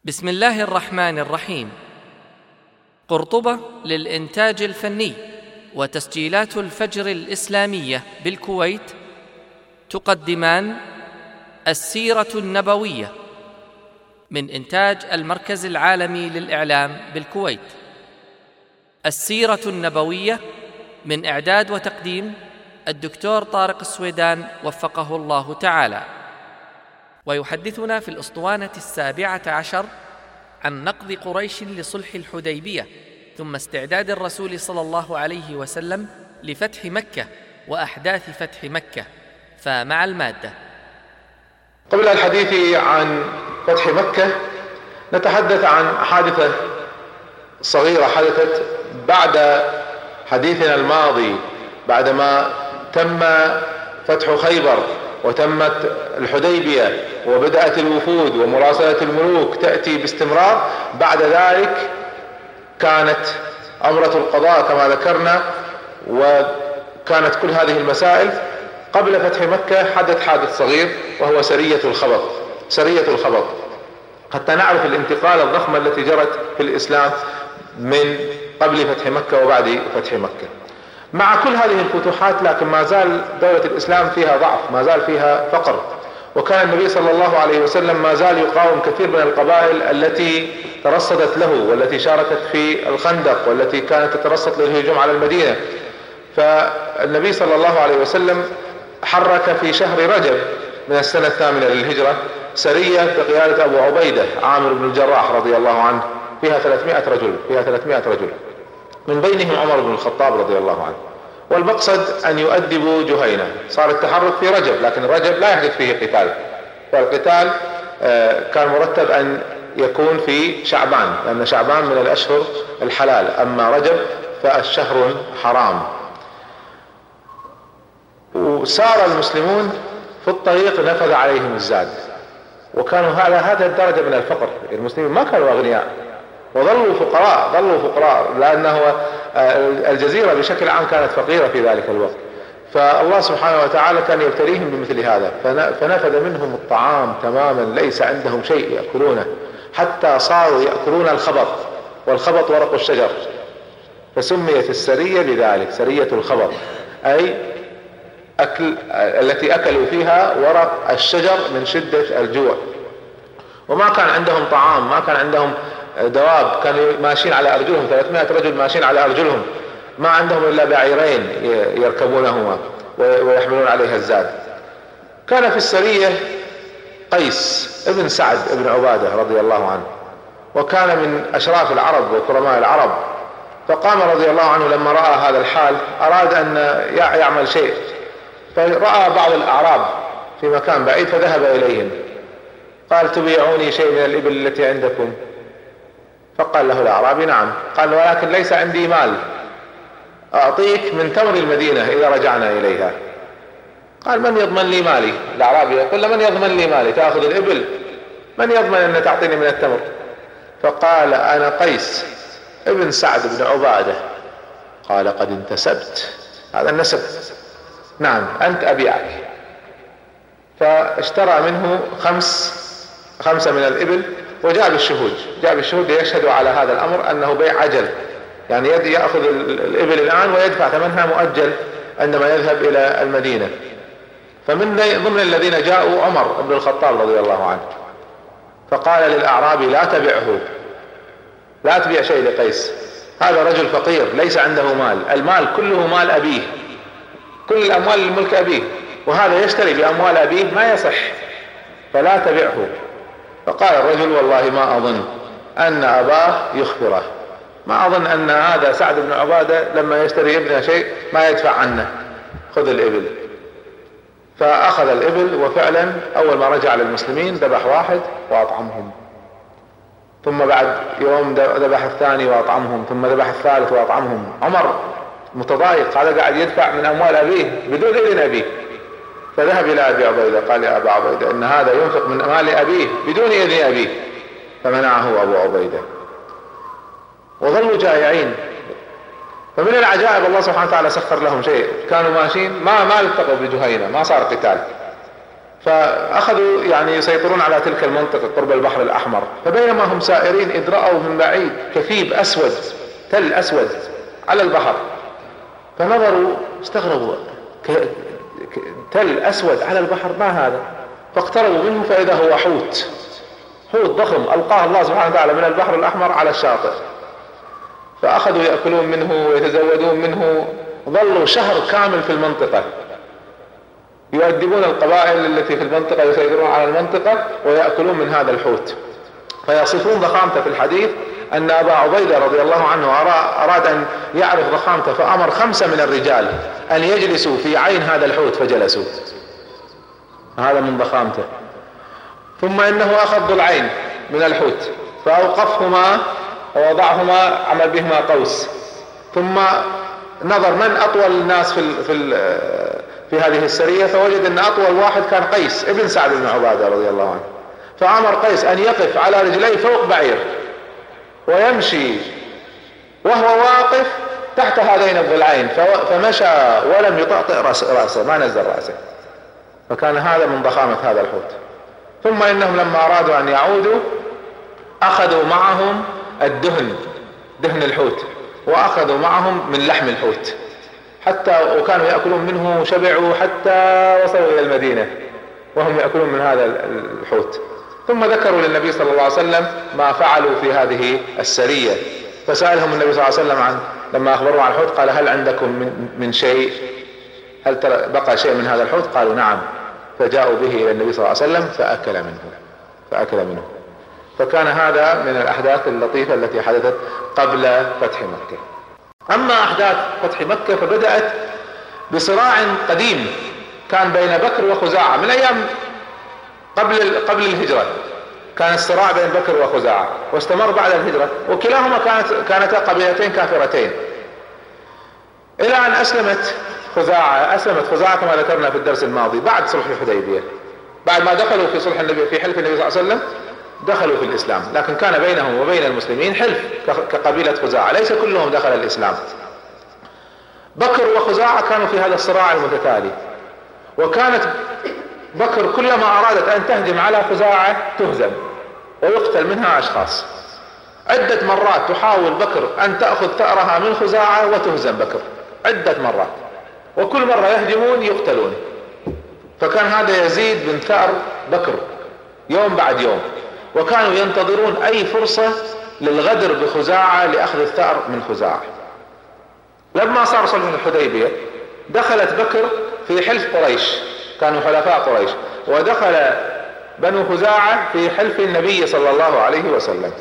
بسم الله الرحمن الرحيم. قرطبة للإنتاج الفني وتسجيلات الفجر الإسلامية بالكويت تقدمان السيرة النبوية من إنتاج المركز العالمي للإعلام بالكويت. السيرة النبوية من إعداد وتقديم الدكتور طارق السويدان وفقه الله تعالى. ويحدثنا في الأسطوانة 17 عن نقض قريش لصلح الحديبية، ثم استعداد الرسول صلى الله عليه وسلم لفتح مكة وأحداث فتح مكة. فمع المادة. قبل الحديث عن فتح مكة نتحدث عن حادثة صغيرة حدثت بعد حديثنا الماضي، بعدما تم فتح خيبر وتمت الحديبية وبدأت الوفود ومراسلة الملوك تأتي باستمرار. بعد ذلك كانت أمرة القضاء كما ذكرنا، وكانت كل هذه المسائل. قبل فتح مكة حدث صغير وهو سرية الخبط حتى نعرف الانتقال الضخمة التي جرت في الإسلام من قبل فتح مكة وبعد فتح مكة. مع كل هذه الفتوحات لكن ما زال دولة الإسلام فيها ضعف، ما زال فيها فقر، وكان النبي صلى الله عليه وسلم ما زال يقاوم كثير من القبائل التي ترصدت له والتي شاركت في الخندق والتي كانت تترصد للهجوم على المدينة. فالنبي صلى الله عليه وسلم حرك في شهر رجب من السنة 8 للهجرة سرية بقيادة أبو عبيدة عامر بن الجراح رضي الله عنه، فيها 300 رجل من بينهم عمر بن الخطاب رضي الله عنه، والمقصد أن يؤدبوا جهينة. صار التحرك في رجب، لكن رجب لا يحدث فيه قتال، فالقتال كان مرتب أن يكون في شعبان، لأن شعبان من الأشهر الحلال، أما رجب فالشهر حرام. وسار المسلمون في الطريق نفذ عليهم الزاد، وكانوا على هذه الدرجة من الفقر. المسلمين ما كانوا أغنياء وظلوا فقراء لأنه الجزيرة بشكل عام كانت فقيرة في ذلك الوقت. فالله سبحانه وتعالى كان يبتليهم بمثل هذا، فنفذ منهم الطعام تماما، ليس عندهم شيء يأكلونه، حتى صاروا يأكلون الخبط، والخبط ورق الشجر، فسميت السرية بذلك سرية الخبط، أي التي أكلوا فيها ورق الشجر من شدة الجوع. وما كان عندهم طعام، ما كان عندهم دواب، كانوا ماشيين على أرجلهم، 300 رجل ماشيين على أرجلهم، ما عندهم إلا بعيرين يركبونهما ويحملون عليها الزاد. كان في السرية قيس ابن سعد ابن عبادة رضي الله عنه، وكان من أشراف العرب وكرماء العرب. فقام رضي الله عنه لما رأى هذا الحال، أراد أن يعمل شيء، فرأى بعض الأعراب في مكان بعيد فذهب إليهم، قال: تبيعوني شيء من الإبل التي عندكم؟ فقال له الأعرابي: نعم. قال: ولكن ليس عندي مال أعطيك من تمر المدينة إذا رجعنا إليها. قال: من يضمن لي مالي؟ الأعرابي يقول: من يضمن لي مالي؟ تأخذ الإبل، من يضمن أن تعطيني من التمر؟ فقال: أنا قيس ابن سعد بن عبادة. قال: قد انتسبت، هذا النسب، نعم أنت أبيعك. فاشترى منه خمسة من الإبل وجاء بالشهود ليشهدوا على هذا الأمر أنه بيع عجل، يعني يأخذ الإبل الآن ويدفع ثمنها مؤجل عندما يذهب إلى المدينة. فمن ضمن الذين جاءوا عمر بن الخطاب رضي الله عنه، فقال للأعرابي: لا تبعه، لا تبيع شيء لقيس، هذا رجل فقير ليس عنده مال، المال كله مال أبيه، كل الأموال للملك أبيه، وهذا يشتري بأموال أبيه ما يصح، فلا تبعه. فقال الرجل: والله ما أظن أن أباه يخبره، ما أظن أن هذا سعد بن عبادة لما يشتري ابنه شيء ما يدفع عنه، خذ الإبل. فأخذ الإبل، وفعلا أول ما رجع للمسلمين ذبح واحد وأطعمهم، ثم بعد يوم ذبح الثاني وأطعمهم، ثم ذبح الثالث وأطعمهم. عمر متضايق، هذا قاعد يدفع من أموال أبيه بدون إذن أبيه، فذهب إلى أبي عبيدة قال: يا أبا عبيدة، إن هذا ينفق من مال أبيه بدون إذن أبيه. فمنعه أبو عبيدة، وظلوا جائعين. فمن العجائب الله سبحانه وتعالى سخر لهم شيء، كانوا ماشيين ما التقوا بجهينة، ما صار قتال، فأخذوا يعني يسيطرون على تلك المنطقة قرب البحر الأحمر. فبينما هم سائرين إذ رأوا من بعيد كثيب أسود، تل أسود على البحر، فنظروا استغربوا، تل أسود على البحر ما هذا؟ فاقتربوا منه فإذا هو حوت ضخم ألقاه الله سبحانه وتعالى من البحر الأحمر على الشاطئ. فأخذوا يأكلون منه ويتزودون منه، ظلوا شهر كامل في المنطقة يؤدبون القبائل التي في المنطقة، يسيطرون على المنطقة ويأكلون من هذا الحوت. فيصفون ضخامته في الحديث أن أبا عبيدة رضي الله عنه أراد أن يعرف ضخامته، فأمر 5 من الرجال أن يجلسوا في عين هذا الحوت فجلسوا، هذا من ضخامته. ثم إنه أخذ ضلعين من الحوت فأوقفهما ووضعهما، عمل بهما قوس، ثم نظر من أطول الناس في هذه السرية، فوجد أن أطول واحد كان قيس ابن سعد بن عبادة رضي الله عنه، فأمر قيس أن يقف على رجليه فوق بعير ويمشي وهو واقف تحت هذين الضلعين، فمشى ولم يطأطئ رأسه، ما نزل رأسه. فكان هذا من ضخامة هذا الحوت. ثم إنهم لما أرادوا أن يعودوا أخذوا معهم الدهن، دهن الحوت، وأخذوا معهم من لحم الحوت، وكانوا يأكلون منه، شبعوا حتى وصلوا إلى المدينة وهم يأكلون من هذا الحوت. ثم ذكروا للنبي صلى الله عليه وسلم ما فعلوا في هذه السرية، فسألهم النبي صلى الله عليه وسلم لما أخبروا عن الحوت قال هل عندكم من شيء، هل بقى شيء من هذا الحوت؟ قالوا نعم. فجاءوا به إلى النبي صلى الله عليه وسلم فأكل منه. فكان هذا من الأحداث اللطيفة التي حدثت قبل فتح مكة. أما أحداث فتح مكة فبدأت بصراع قديم كان بين بكر وخزاعة من أيام قبل الهجرة. كان الصراع بين بكر وخزاعة واستمر بعد الهجرة، وكلاهما كانتا قبيلتين كافرتين، إلى أن أسلمت خزاعة كما ذكرنا في الدرس الماضي بعد صلح الحديبية، بعد ما دخلوا في صلح النبي في حلف النبي صلى الله عليه وسلم دخلوا في الإسلام، لكن كان بينهم وبين المسلمين حلف كقبيلة خزاعة، ليس كلهم دخل الإسلام. بكر وخزاعة كانوا في هذا الصراع المتتالي، وكانت بكر كلما أرادت أن تهجم على خزاعة تهزم ويقتل منها أشخاص. عدة مرات تحاول بكر أن تأخذ ثأرها من خزاعة وتهزم بكر عدة مرات، وكل مرة يهجمون يقتلون. فكان هذا يزيد من ثأر بكر يوم بعد يوم، وكانوا ينتظرون أي فرصة للغدر بخزاعة لأخذ الثأر من خزاعة. لما صار صلح الحديبية دخلت بكر في حلف قريش، كانوا حلفاء قريش، ودخل بنو خزاعة في حلف النبي صلى الله عليه وسلم.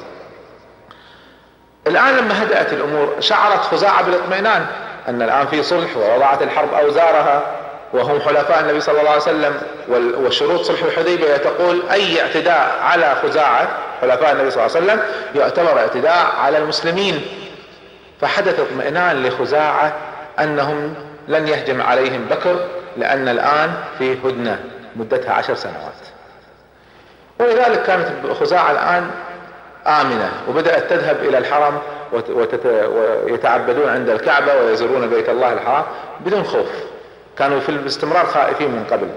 الآن لما هدأت الأمور شعرت خزاعة بالاطمئنان أن الآن في صلح، ووضعت الحرب أوزارها وهم حلفاء النبي صلى الله عليه وسلم، وشروط صلح الحديبية تقول أي اعتداء على خزاعة حلفاء النبي صلى الله عليه وسلم يعتبر اعتداء على المسلمين. فحدث اطمئنان لخزاعة أنهم لن يهجم عليهم بكر، لأن الآن في هدنة مدتها 10 سنوات. ولذلك كانت خزاعة الآن آمنة، وبدأت تذهب إلى الحرم ويتعبدون عند الكعبة ويزورون بيت الله الحرام بدون خوف، كانوا في الاستمرار خائفين من قبل.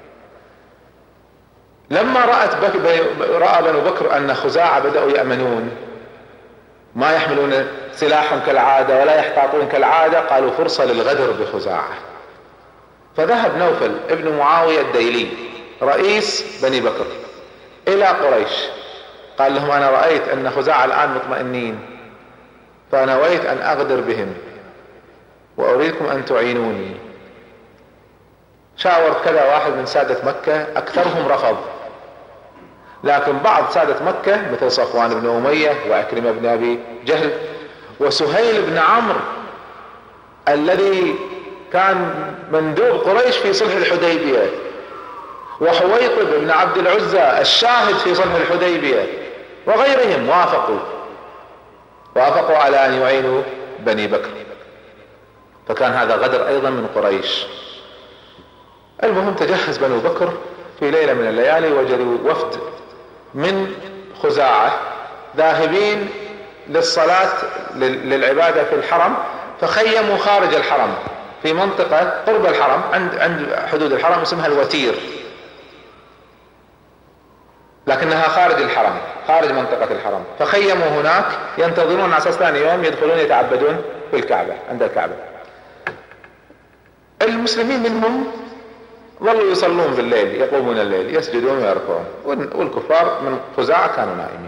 لما رأى بنو بكر أن خزاعة بدأوا يأمنون، ما يحملون سلاحهم كالعادة ولا يحتاطون كالعادة، قالوا فرصة للغدر بخزاعة. فذهب نوفل ابن معاوية الديلي رئيس بني بكر إلى قريش، قال لهم أنا رأيت أن خزاعة الآن مطمئنين، فنويت أن أغدر بهم وأريدكم أن تعينوني. شاور كذا واحد من سادة مكة، أكثرهم رفض، لكن بعض سادة مكة مثل صفوان بن أمية وعكرمة بن أبي جهل وسهيل بن عمرو الذي كان مندوب قريش في صلح الحديبية، وحويطب بن عبد العزى الشاهد في صلح الحديبية، وغيرهم وافقوا على أن يعينوا بني بكر. فكان هذا غدر أيضا من قريش. المهم تجهز بنو بكر في ليلة من الليالي، وجدوا وفد من خزاعة ذاهبين للصلاة للعبادة في الحرم، فخيموا خارج الحرم في منطقة قرب الحرم عند حدود الحرم اسمها الوتير. لكنها خارج الحرم، خارج منطقة الحرم، فخيموا هناك ينتظرون على اساس ثاني يوم يدخلون يتعبدون في الكعبة عند الكعبة. المسلمين منهم ظلوا يصلون بالليل، يقومون الليل، يسجدون ويركعون، والكفار من خزاعة كانوا نائمين.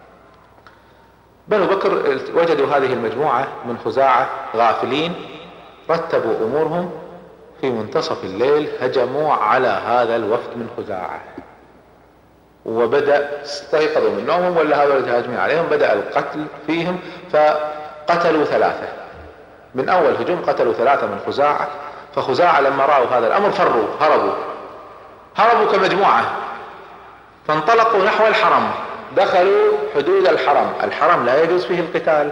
بنو بكر وجدوا هذه المجموعة من خزاعة غافلين، رتبوا امورهم، في منتصف الليل هجموا على هذا الوفد من خزاعة، وبدأ استيقظوا من نومهم ولا هذول الهاجمين عليهم، بدأ القتل فيهم، فقتلوا 3 من اول هجوم، قتلوا 3 من خزاعة. فخزاعة لما رأوا هذا الامر فروا، هربوا كمجموعة، فانطلقوا نحو الحرم، دخلوا حدود الحرم لا يجوز فيه القتال.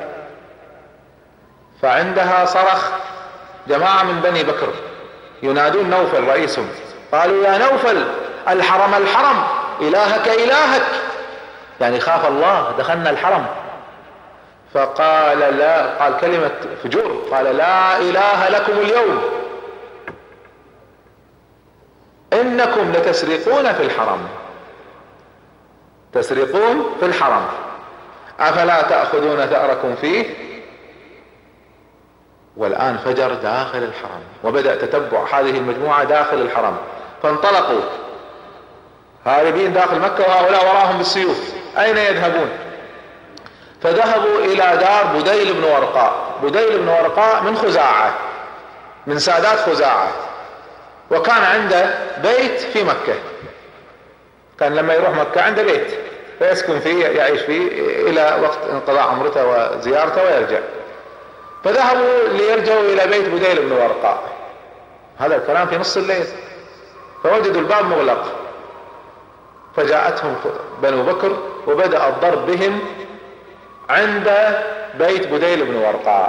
فعندها صرخ جماعة من بني بكر ينادون نوفل رئيسهم، قالوا يا نوفل الحرم إلهك إلهك، يعني خاف الله، دخلنا الحرم. فقال لا، قال كلمة فجور، قال لا إله لكم اليوم، إنكم لتسرقون في الحرم، تسرقون في الحرم، أفلا تأخذون ثأركم فيه. والآن فجر داخل الحرم، وبدأ تتبع هذه المجموعة داخل الحرم، فانطلقوا هاربين داخل مكة وهؤلاء وراهم بالسيوف، أين يذهبون؟ فذهبوا إلى دار بديل بن ورقاء. بديل بن ورقاء من خزاعة، من سادات خزاعة، وكان عنده بيت في مكة، كان لما يروح مكة عنده بيت فيسكن فيه، يعيش فيه إلى وقت انقضاء عمرته وزيارته ويرجع. فذهبوا ليرجعوا إلى بيت بديل بن ورقاء، هذا الكلام في نص الليل، فوجدوا الباب مغلق، فجاءتهم بنو بكر وبدأ الضرب بهم عند بيت بديل بن ورقاء.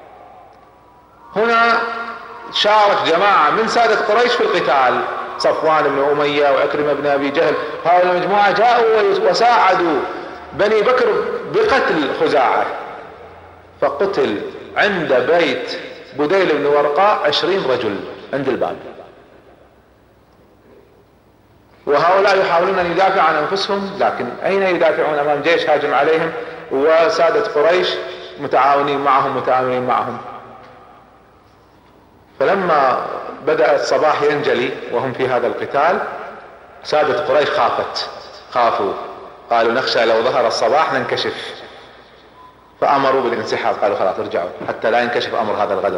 هنا شارك جماعة من سادة قريش في القتال، صفوان بن أمية وعكرمة بن أبي جهل، هؤلاء المجموعة جاءوا وساعدوا بني بكر بقتل خزاعة. فقتل عند بيت بديل بن ورقاء 20 رجل عند الباب، وهؤلاء يحاولون ان يدافعوا عن انفسهم، لكن اين يدافعون امام جيش هاجم عليهم، وسادة قريش متعاونين معهم. فلما بدأ الصباح ينجلي وهم في هذا القتال، سادة قريش خافوا، قالوا نخشى لو ظهر الصباح ننكشف، فأمروا بالانسحاب، قالوا خلاص ارجعوا حتى لا ينكشف أمر هذا الغدر،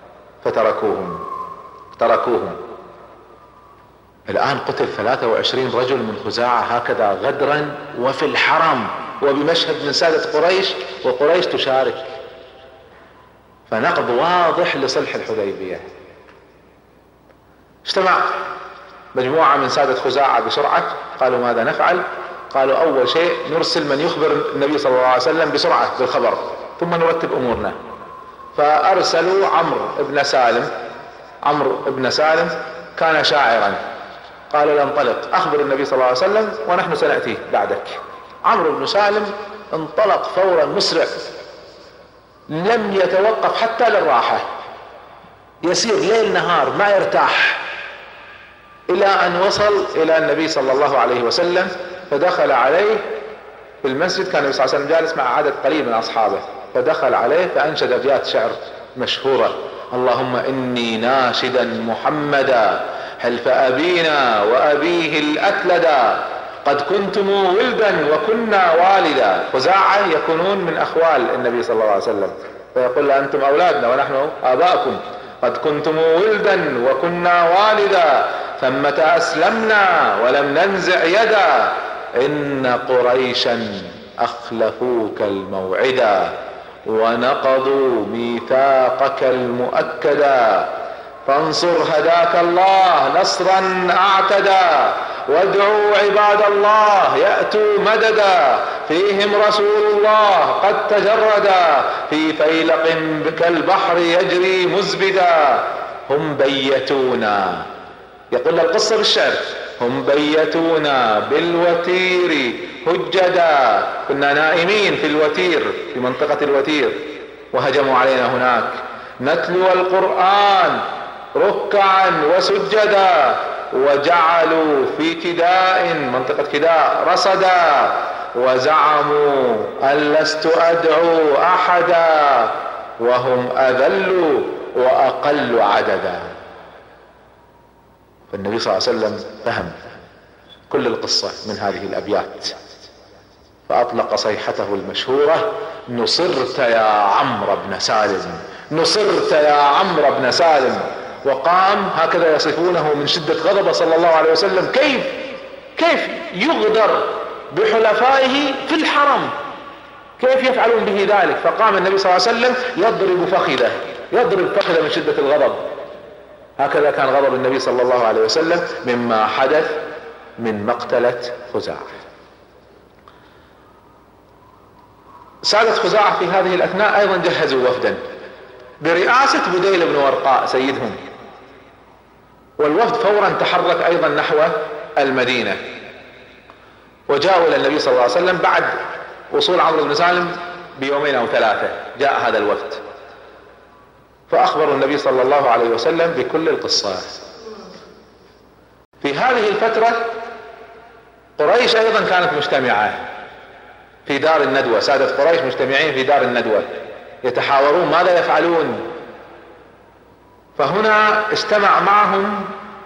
تركوهم. الآن قتل 23 رجل من خزاعة هكذا غدرا وفي الحرم وبمشهد من سادة قريش، وقريش تشارك، فنقض واضح لصلح الحديبية. اجتمع مجموعة من سادة خزاعة بسرعة، قالوا ماذا نفعل؟ قالوا أول شيء نرسل من يخبر النبي صلى الله عليه وسلم بسرعة بالخبر، ثم نرتب أمورنا. فأرسلوا عمرو بن سالم كان شاعرا، قالوا انطلق أخبر النبي صلى الله عليه وسلم ونحن سنأتي بعدك. عمرو بن سالم انطلق فورا مسرع، لم يتوقف حتى للراحة، يسير ليل نهار ما يرتاح، إلى أن وصل إلى النبي صلى الله عليه وسلم، فدخل عليه في المسجد. كان النبي صلى الله عليه وسلم جالس مع عدد قليل من أصحابه، فدخل عليه فأنشد أبيات شعر مشهورة: اللهم إني ناشدا محمدا حلف أبينا وأبيه الأكلدا، قد كنتم ولدا وكنا والدا. خزاعة يكونون من أخوال النبي صلى الله عليه وسلم، فيقول أنتم أولادنا ونحن آباؤكم، قد كنتم ولدا وكنا والدا، ثمة أسلمنا ولم ننزع يدا، إن قريشا أخلفوك الموعدا ونقضوا ميثاقك المؤكدا، فانصر هداك الله نصرا اعتدى، وادعوا عباد الله يأتوا مددا، فيهم رسول الله قد تجردا، في فيلق كالبحر يجري مزبدا، هم بيتونا، يقول القصة بالشعر، هم بيتونا بالوتير هجدا، كنا نائمين في الوتير في منطقة الوتير وهجموا علينا هناك، نتلو القرآن ركعا وسجدا، وجعلوا في كداء منطقة كداء رصدا وزعموا أن لست أدعو أحدا وهم أذل وأقل عددا. فالنبي صلى الله عليه وسلم فهم كل القصة من هذه الأبيات، فأطلق صيحته المشهورة: نصرت يا عمرو بن سالم، نصرت يا عمرو بن سالم. وقام هكذا يصفونه من شدة غضبه صلى الله عليه وسلم: كيف يغدر بحلفائه في الحرم، كيف يفعلون به ذلك؟ فقام النبي صلى الله عليه وسلم يضرب فخذه من شدة الغضب. هكذا كان غضب النبي صلى الله عليه وسلم مما حدث من مقتلة خزاعة. سادة خزاعة في هذه الأثناء أيضا جهزوا وفدا برئاسة بديل بن ورقاء سيدهم، والوفد فورا تحرك أيضا نحو المدينة، وجاءوا إلى النبي صلى الله عليه وسلم بعد وصول عمرو بن سالم بيومين أو ثلاثة. جاء هذا الوفد فأخبروا النبي صلى الله عليه وسلم بكل القصة. في هذه الفترة قريش أيضا كانت مجتمعة في دار الندوة، سادة قريش مجتمعين في دار الندوة يتحاورون ماذا يفعلون. فهنا اجتمع معهم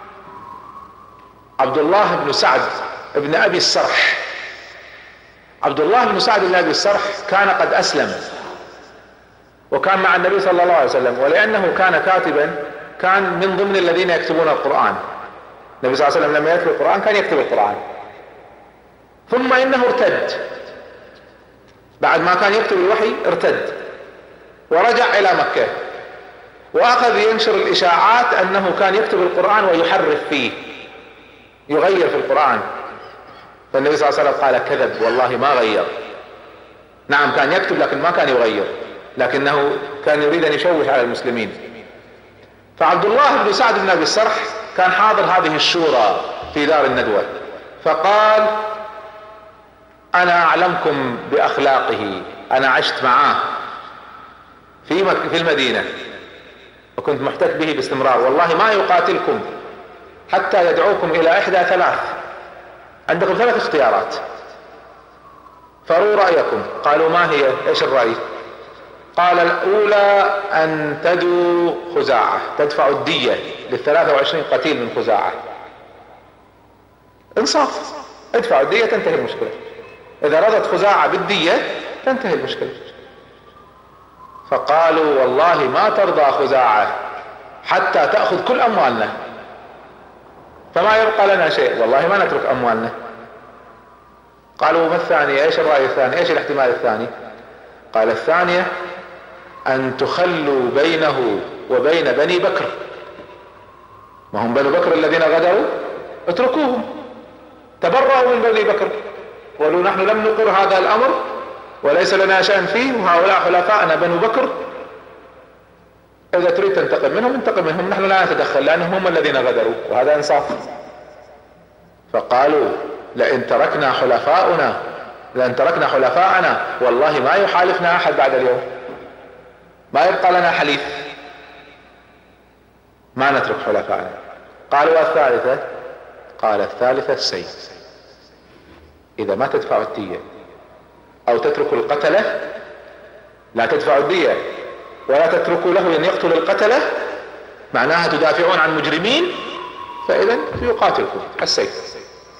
عبد الله بن سعد بن أبي السرح. عبد الله بن سعد بن أبي السرح كان قد أسلم وكان مع النبي صلى الله عليه وسلم، ولأنه كان كاتبا كان من ضمن الذين يكتبون القرآن. النبي صلى الله عليه وسلم لما يتلو القرآن كان يكتب القرآن، ثم إنه ارتد بعد ما كان يكتب الوحي، ارتد ورجع إلى مكة وأخذ ينشر الإشاعات أنه كان يكتب القرآن ويحرف فيه، يغير في القرآن. فالنبي صلى الله عليه وسلم قال: كذب، والله ما غير. نعم كان يكتب لكن ما كان يغير، لكنه كان يريد أن يشوش على المسلمين. فعبد الله بن سعد بن أبي السرح كان حاضر هذه الشورى في دار الندوة، فقال: أنا أعلمكم بأخلاقه، أنا عشت معاه في المدينة وكنت محتك به باستمرار، والله ما يقاتلكم حتى يدعوكم إلى إحدى ثلاث. عندكم ثلاث اختيارات، فروا رأيكم. قالوا: ما هي؟ إيش الرأي؟ قال: الأولى أن تدعوا خزاعة، تدفعوا الدية لل23 قتيل من خزاعة. انصاف، ادفعوا الدية تنتهي المشكلة. إذا رضت خزاعة بالدية تنتهي المشكلة. فقالوا: والله ما ترضى خزاعة حتى تأخذ كل أموالنا، فما يبقى لنا شيء، والله ما نترك أموالنا. قالوا: ما الثانية؟ ايش الرأي الثاني؟ ايش الاحتمال الثاني؟ قال: الثانية أن تخلوا بينه وبين بني بكر، ما هم بني بكر الذين غدروا، اتركوهم، تبرأوا من بني بكر، قالوا: نحن لم نقر هذا الأمر وليس لنا شأن فيه، وهؤلاء حلفاءنا بنو بكر، إذا تريد تنتقم منهم انتقم منهم، نحن لا نتدخل لأنهم هم الذين غدروا، وهذا إنصاف. فقالوا: لئن تركنا حلفاءنا والله ما يحالفنا أحد بعد اليوم، ما يبقى لنا حليف، ما نترك حلفاءنا. قالوا: الثالثة؟ قال: الثالثة السيف، إذا ما تدفعوا الدية أو تتركوا القتلة، لا تدفعوا الدية ولا تتركوا له أن يقتل القتلة، معناها تدافعون عن مجرمين، فإذا يقاتلكم السيف.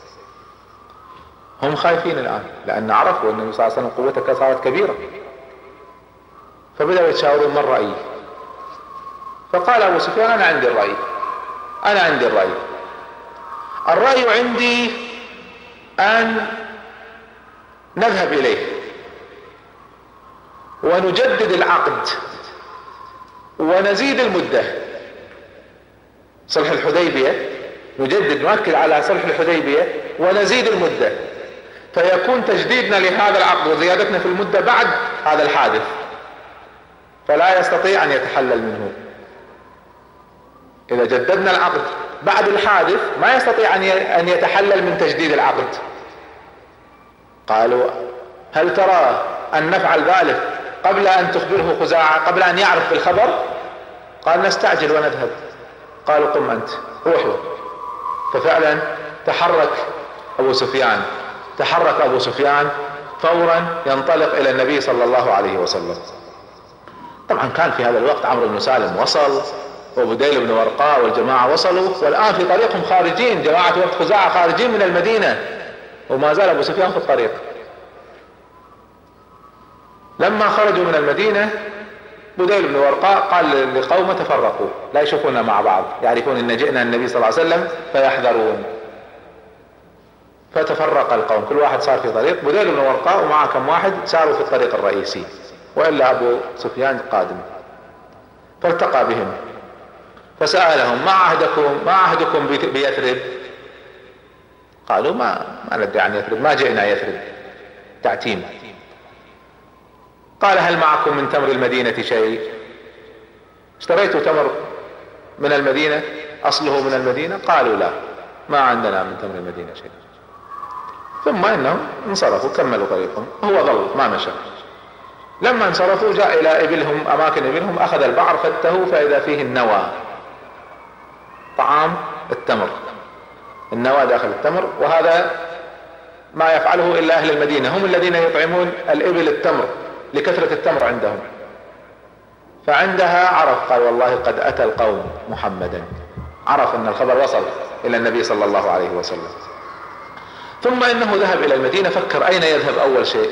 هم خايفين الآن لأن عرفوا أن النبي صلى الله عليه وسلم قوته صارت كبيرة، فبدأوا يتشاورون ما الرأي. فقال أبو سفيان: أنا عندي الرأي، الرأي عندي أن نذهب إليه ونجدد العقد ونزيد المدة، صلح الحديبية، نؤكد على صلح الحديبية ونزيد المدة، فيكون تجديدنا لهذا العقد وزيادتنا في المدة بعد هذا الحادث، فلا يستطيع أن يتحلل منه. إذا جددنا العقد بعد الحادث ما يستطيع أن يتحلل من تجديد العقد. قالوا: هل ترى أن نفعل ذلك قبل أن تخبره خزاعة، قبل أن يعرف بالخبر؟ قال: نستعجل ونذهب. قالوا: قم أنت، روحوا. ففعلا تحرك أبو سفيان فورا ينطلق إلى النبي صلى الله عليه وسلم. طبعا كان في هذا الوقت عمرو بن سالم وصل، وبديل بن ورقاء والجماعة وصلوا، والآن في طريقهم خارجين، جماعة وفد خزاعة خارجين من المدينة، وما زال أبو سفيان في الطريق. لما خرجوا من المدينة بديل بن ورقاء قال لقومه تفرقوا، لا يشوفونا مع بعض، يعرفون ان جئنا النبي صلى الله عليه وسلم فيحذرون. فتفرق القوم، كل واحد صار في طريق. بديل بن ورقاء ومعه كم واحد ساروا في الطريق الرئيسي، وإلا أبو سفيان قادم. فالتقى بهم فسألهم: ما عهدكم بيثرب؟ قالوا: ما ندري عن يثرب، ما جئنا يثرب، تعتيم. قال: هل معكم من تمر المدينة شيء؟ اشتريتوا تمر من المدينة أصله من المدينة؟ قالوا: لا، ما عندنا من تمر المدينة شيء. ثم إنهم انصرفوا، كملوا طريقهم، هو ظل ما مشى. لما انصرفوا جاء إلى إبلهم، أماكن إبلهم، أخذ البعر فتهوا فإذا فيه النوى، طعام التمر، النوى داخل التمر. وهذا ما يفعله إلا أهل المدينة، هم الذين يطعمون الإبل التمر لكثرة التمر عندهم. فعندها عرف، قال: والله قد أتى القوم محمدا، عرف أن الخبر وصل إلى النبي صلى الله عليه وسلم. ثم إنه ذهب إلى المدينة، فكر أين يذهب أول شيء.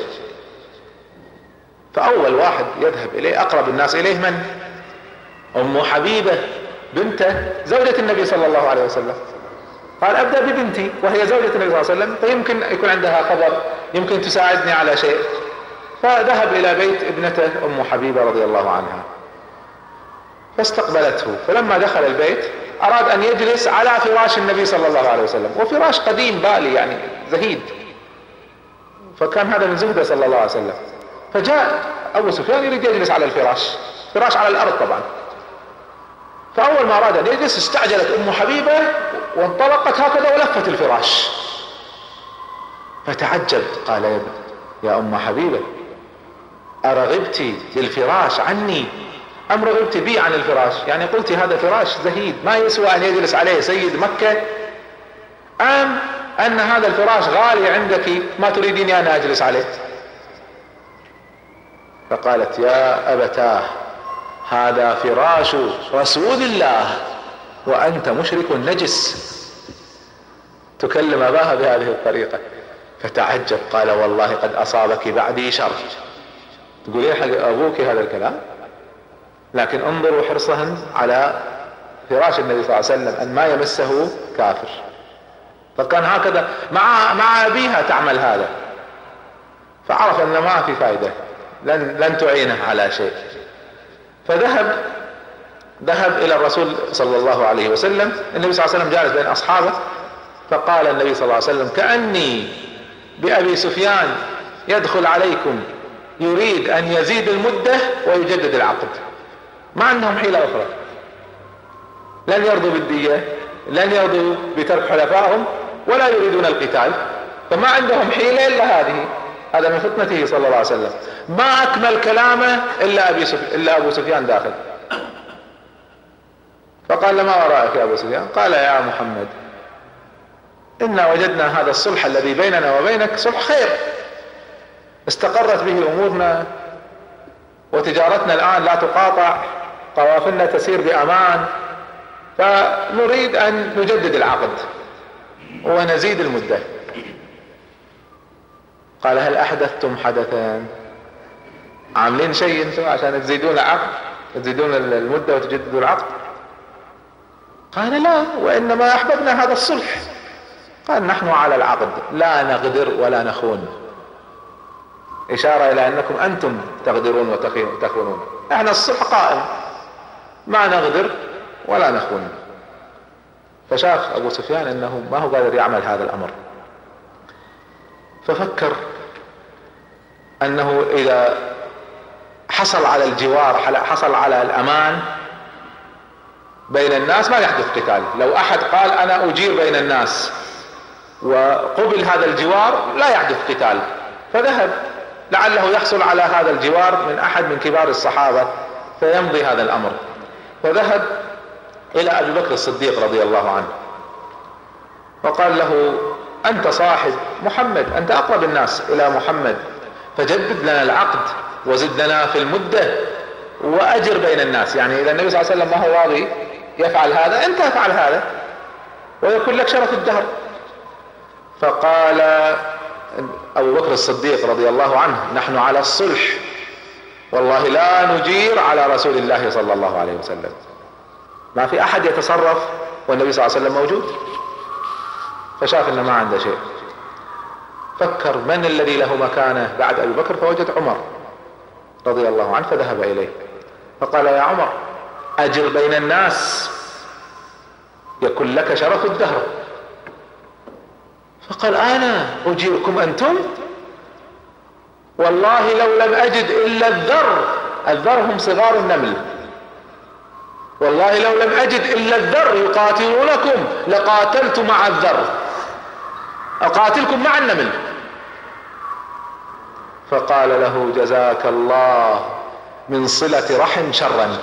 فأول واحد يذهب إليه، أقرب الناس إليه من؟ أم حبيبة بنته زوجة النبي صلى الله عليه وسلم. قال: أبدأ ببنتي وهي زوجة النبي صلى الله عليه وسلم، فيمكن يكون عندها خبر، يمكن تساعدني على شيء. فذهب إلى بيت ابنته أم حبيبة رضي الله عنها فاستقبلته. فلما دخل البيت أراد أن يجلس على فراش النبي صلى الله عليه وسلم، وفراش قديم بالي يعني زهيد، فكان هذا من زهده صلى الله عليه وسلم. فجاء أبو سفيان يريد يجلس على الفراش، فراش على الأرض طبعا. فأول ما أراد أن يجلس استعجلت أم حبيبة وانطلقت هكذا ولفت الفراش. فتعجب، قال: يا أم حبيبة، أرغبت للفراش عني أم رغبت بي عن الفراش؟ يعني قلت هذا فراش زهيد ما يسوى أن يجلس عليه سيد مكة، أم أن هذا الفراش غالي عندك ما تريدين أن أجلس عليه؟ فقالت: يا أبتاه، هذا فراش رسول الله وأنت مشرك نجس. تكلم أباها بهذه الطريقة. فتعجب، قال: والله قد أصابك بعدي شر. تقول إيه حق أبوك هذا الكلام؟ لكن انظروا حرصهن على فراش النبي صلى الله عليه وسلم، أن ما يمسه كافر. فكان هكذا مع أبيها تعمل هذا، فعرف أن ما في فائدة، لن تعينه على شيء. فذهب إلى الرسول صلى الله عليه وسلم. النبي صلى الله عليه وسلم جالس بين أصحابه، فقال النبي صلى الله عليه وسلم: كأني بأبي سفيان يدخل عليكم يريد أن يزيد المدة ويجدد العقد. ما عندهم حيلة أخرى، لن يرضوا بالدية، لن يرضوا بترك حلفائهم، ولا يريدون القتال، فما عندهم حيلة إلا هذه. هذا من فطنته صلى الله عليه وسلم. ما أكمل كلامه إلا أبو سفيان داخل. فقال: ما وراءك يا أبو سفيان؟ قال: يا محمد، إنا وجدنا هذا الصلح الذي بيننا وبينك صلح خير، استقرت به أمورنا، وتجارتنا الآن لا تقاطع، قوافلنا تسير بأمان، فنريد أن نجدد العقد ونزيد المدة. قال: هل أحدثتم حدثا؟ عاملين شيء انتم عشان تزيدون العقد، تزيدون المدة وتجددوا العقد؟ قال: لا، وإنما أحببنا هذا الصلح. قال: نحن على العقد لا نغدر ولا نخون، إشارة إلى أنكم أنتم تغدرون وتخونون، احنا الصلح قائم، ما نغدر ولا نخون. فشاف أبو سفيان أنه ما هو قادر يعمل هذا الأمر، ففكر أنه إذا حصل على الجوار، حصل على الأمان بين الناس، ما يحدث قتال. لو أحد قال أنا أجير بين الناس وقبل هذا الجوار لا يحدث قتال، فذهب لعله يحصل على هذا الجوار من أحد من كبار الصحابة فيمضي هذا الأمر. فذهب إلى أبي بكر الصديق رضي الله عنه وقال له: أنت صاحب محمد، أنت أقرب الناس إلى محمد، فجدد لنا العقد وزد لنا في المدة وأجر بين الناس. يعني إذا النبي صلى الله عليه وسلم ما هو راضي يفعل هذا، أنت افعل هذا ويكون لك شرف الدهر. فقال أبو بكر الصديق رضي الله عنه: نحن على الصلح، والله لا نجير على رسول الله صلى الله عليه وسلم. ما في أحد يتصرف والنبي صلى الله عليه وسلم موجود. فشاف إنه ما عنده شيء، فكر من الذي له مكانه بعد أبي بكر، فوجد عمر رضي الله عنه، فذهب إليه فقال: يا عمر، أجر بين الناس يكن لك شرف الدهر. فقال: أنا أجيركم أنتم؟ والله لو لم أجد إلا الذر هم صغار النمل، والله لو لم أجد إلا الذر يقاتلونكم لقاتلت مع الذر، أقاتلكم مع النمل. فقال له: جزاك الله من صلة رحم شرا.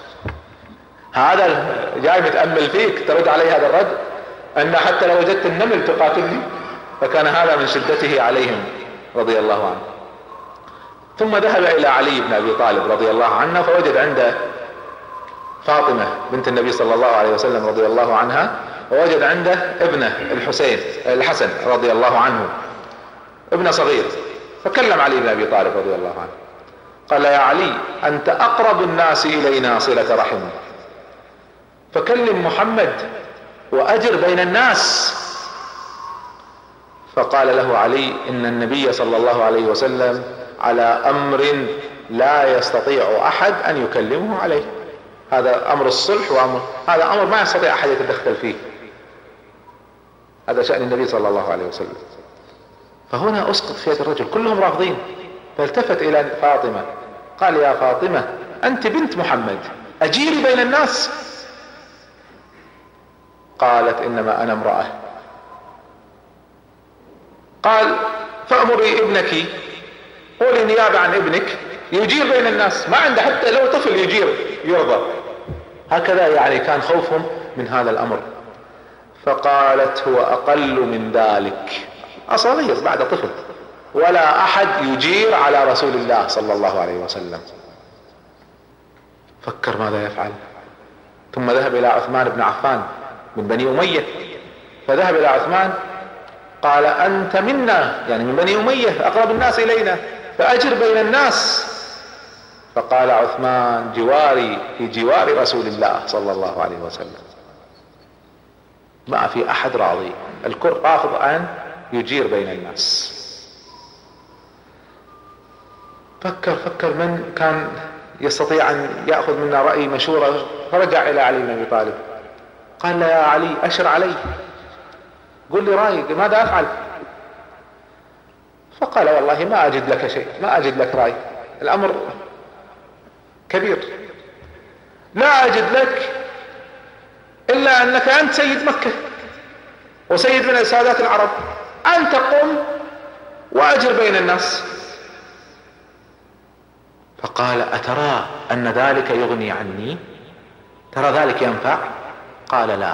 هذا جاي متأمل فيك ترد عليه هذا الرد، أن حتى لو وجدت النمل تقاتلني. فكان هذا من شدته عليهم رضي الله عنه. ثم ذهب إلى علي بن أبي طالب رضي الله عنه، فوجد عنده فاطمة بنت النبي صلى الله عليه وسلم رضي الله عنها، ووجد عنده ابنه الحسن رضي الله عنه، ابن صغير. فكلم علي بن أبي طالب رضي الله عنه، قال: يا علي، أنت أقرب الناس إلينا صلة رحم، فكلم محمد وأجر بين الناس. فقال له علي: إن النبي صلى الله عليه وسلم على أمر لا يستطيع أحد أن يكلمه عليه. هذا أمر الصلح، هذا أمر ما يستطيع أحد يتدخل فيه، هذا شأن النبي صلى الله عليه وسلم. فهنا أسقط في يد الرجل، كلهم رافضين. فالتفت إلى فاطمة قال: يا فاطمة، أنت بنت محمد، أجيري بين الناس. قالت: إنما أنا امرأة. قال: فأمري ابنك، قولي نيابة عن ابنك يجير بين الناس، ما عنده حتى لو طفل يجير يرضى. هكذا يعني كان خوفهم من هذا الأمر. فقالت: هو أقل من ذلك، أصغر بعد طفل، ولا أحد يجير على رسول الله صلى الله عليه وسلم. فكر ماذا يفعل. ثم ذهب إلى عثمان بن عفان من بني أمية، فذهب إلى عثمان قال: أنت منا، يعني من بني أمية، أقرب الناس إلينا، فأجر بين الناس. فقال عثمان: جواري في جوار رسول الله صلى الله عليه وسلم. ما في أحد راضي، الكل رافض أن يجير بين الناس. فكر من كان يستطيع أن يأخذ منا رأي مشورة. فرجع إلى علي بن أبي طالب قال: يا علي، أشر علي، قل لي رأيك، ماذا أفعل؟ فقال: والله ما أجد لك شيء، ما أجد لك رأي، الأمر كبير، لا أجد لك إلا أنك أنت سيد مكة وسيد من سادات العرب، أنت قم وأجر بين الناس. فقال: أترى أن ذلك يغني عني؟ ترى ذلك ينفع؟ قال: لا.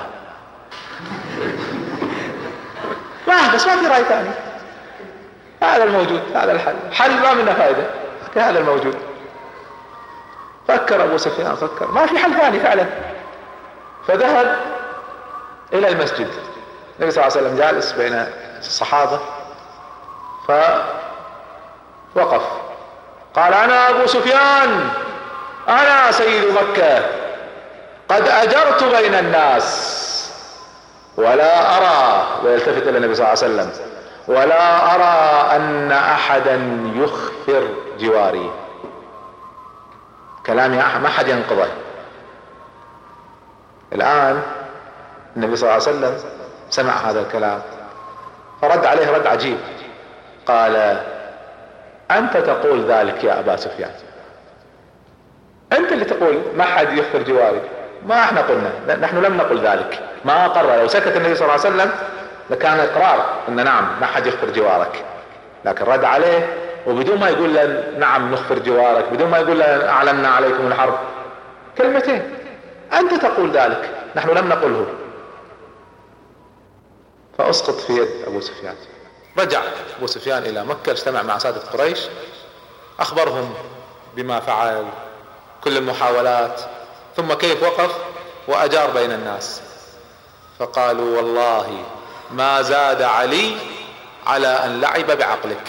بس ما في رأي ثاني، هذا الموجود، هذا الحل ما منه فائدة، هذا الموجود. فكر أبو سفيان، فكر ما في حل ثاني فعلا. فذهب إلى المسجد، النبي صلى الله عليه وسلم جالس بين الصحابة، فوقف قال: أنا أبو سفيان، أنا سيد مكة، قد أجرت بين الناس، ولا أرى، ويلتفت إلى النبي صلى الله عليه وسلم، ولا أرى أن أحدا يخفر جواري. كلامي ما أحد ينقضه. الآن النبي صلى الله عليه وسلم سمع هذا الكلام، فرد عليه رد عجيب، قال: أنت تقول ذلك يا أبا سفيان، أنت اللي تقول ما حد يخفر جواري، ما احنا قلنا، نحن لم نقل ذلك، ما أقر. لو سكت النبي صلى الله عليه وسلم لكان إقرار أن نعم ما حد يخفر جوارك، لكن رد عليه وبدون ما يقول له نعم نخفر جوارك، بدون ما يقول له أعلنا عليكم الحرب، كلمتين: أنت تقول ذلك، نحن لم نقله. فأسقط في يد أبو سفيان. رجع أبو سفيان إلى مكة، اجتمع مع سادة قريش، أخبرهم بما فعل، كل المحاولات، ثم كيف وقف وأجار بين الناس. فقالوا والله ما زاد علي على أن لعب بعقلك.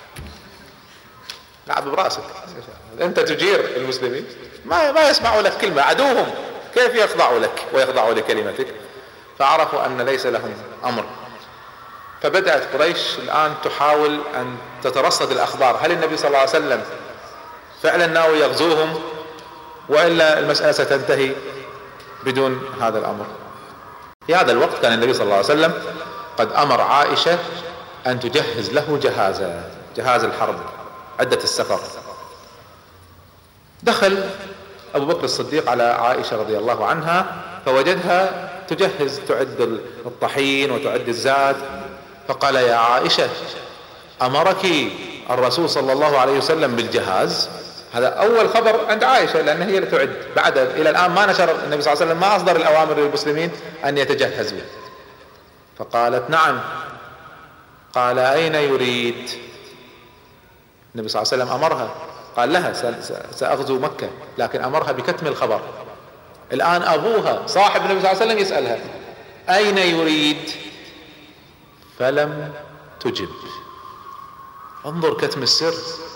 لعب برأسك، أنت تجير المسلمين، ما يسمعوا لك كلمة، عدوهم كيف يخضعوا لك ويخضعوا لكلمتك؟ فعرفوا أن ليس لهم أمر. فبدأت قريش الآن تحاول أن تترصد الأخبار، هل النبي صلى الله عليه وسلم فعلا ناوي يغزوهم وإلا المسألة ستنتهي بدون هذا الأمر. في هذا الوقت كان النبي صلى الله عليه وسلم قد أمر عائشة أن تجهز له جهاز الحرب، عدة السفر. دخل أبو بكر الصديق على عائشة رضي الله عنها فوجدها تجهز، تعد الطحين وتعد الزاد، فقال يا عائشة أمرك الرسول صلى الله عليه وسلم بالجهاز؟ هذا أول خبر عند عائشة، لأن هي اللي تعد. بعد إلى الآن ما نشر النبي صلى الله عليه وسلم، ما أصدر الأوامر للمسلمين أن يتجهزوا. فقالت نعم. قال أين يريد؟ النبي صلى الله عليه وسلم أمرها، قال لها سأغزو مكة، لكن أمرها بكتم الخبر. الآن أبوها صاحب النبي صلى الله عليه وسلم يسألها أين يريد؟ فلم تجب. انظر كتم السر.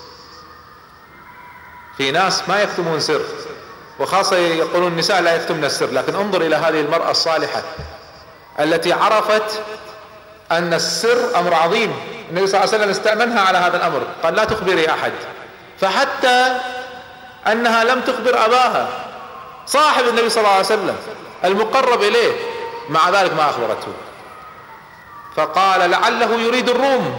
في ناس ما يكتمون سر، وخاصة يقولون النساء لا يكتمن السر، لكن انظر إلى هذه المرأة الصالحة التي عرفت أن السر أمر عظيم. النبي صلى الله عليه وسلم استأمنها على هذا الأمر، قال لا تخبري أحد، فحتى أنها لم تخبر أباها صاحب النبي صلى الله عليه وسلم المقرب إليه، مع ذلك ما أخبرته. فقال لعله يريد الروم،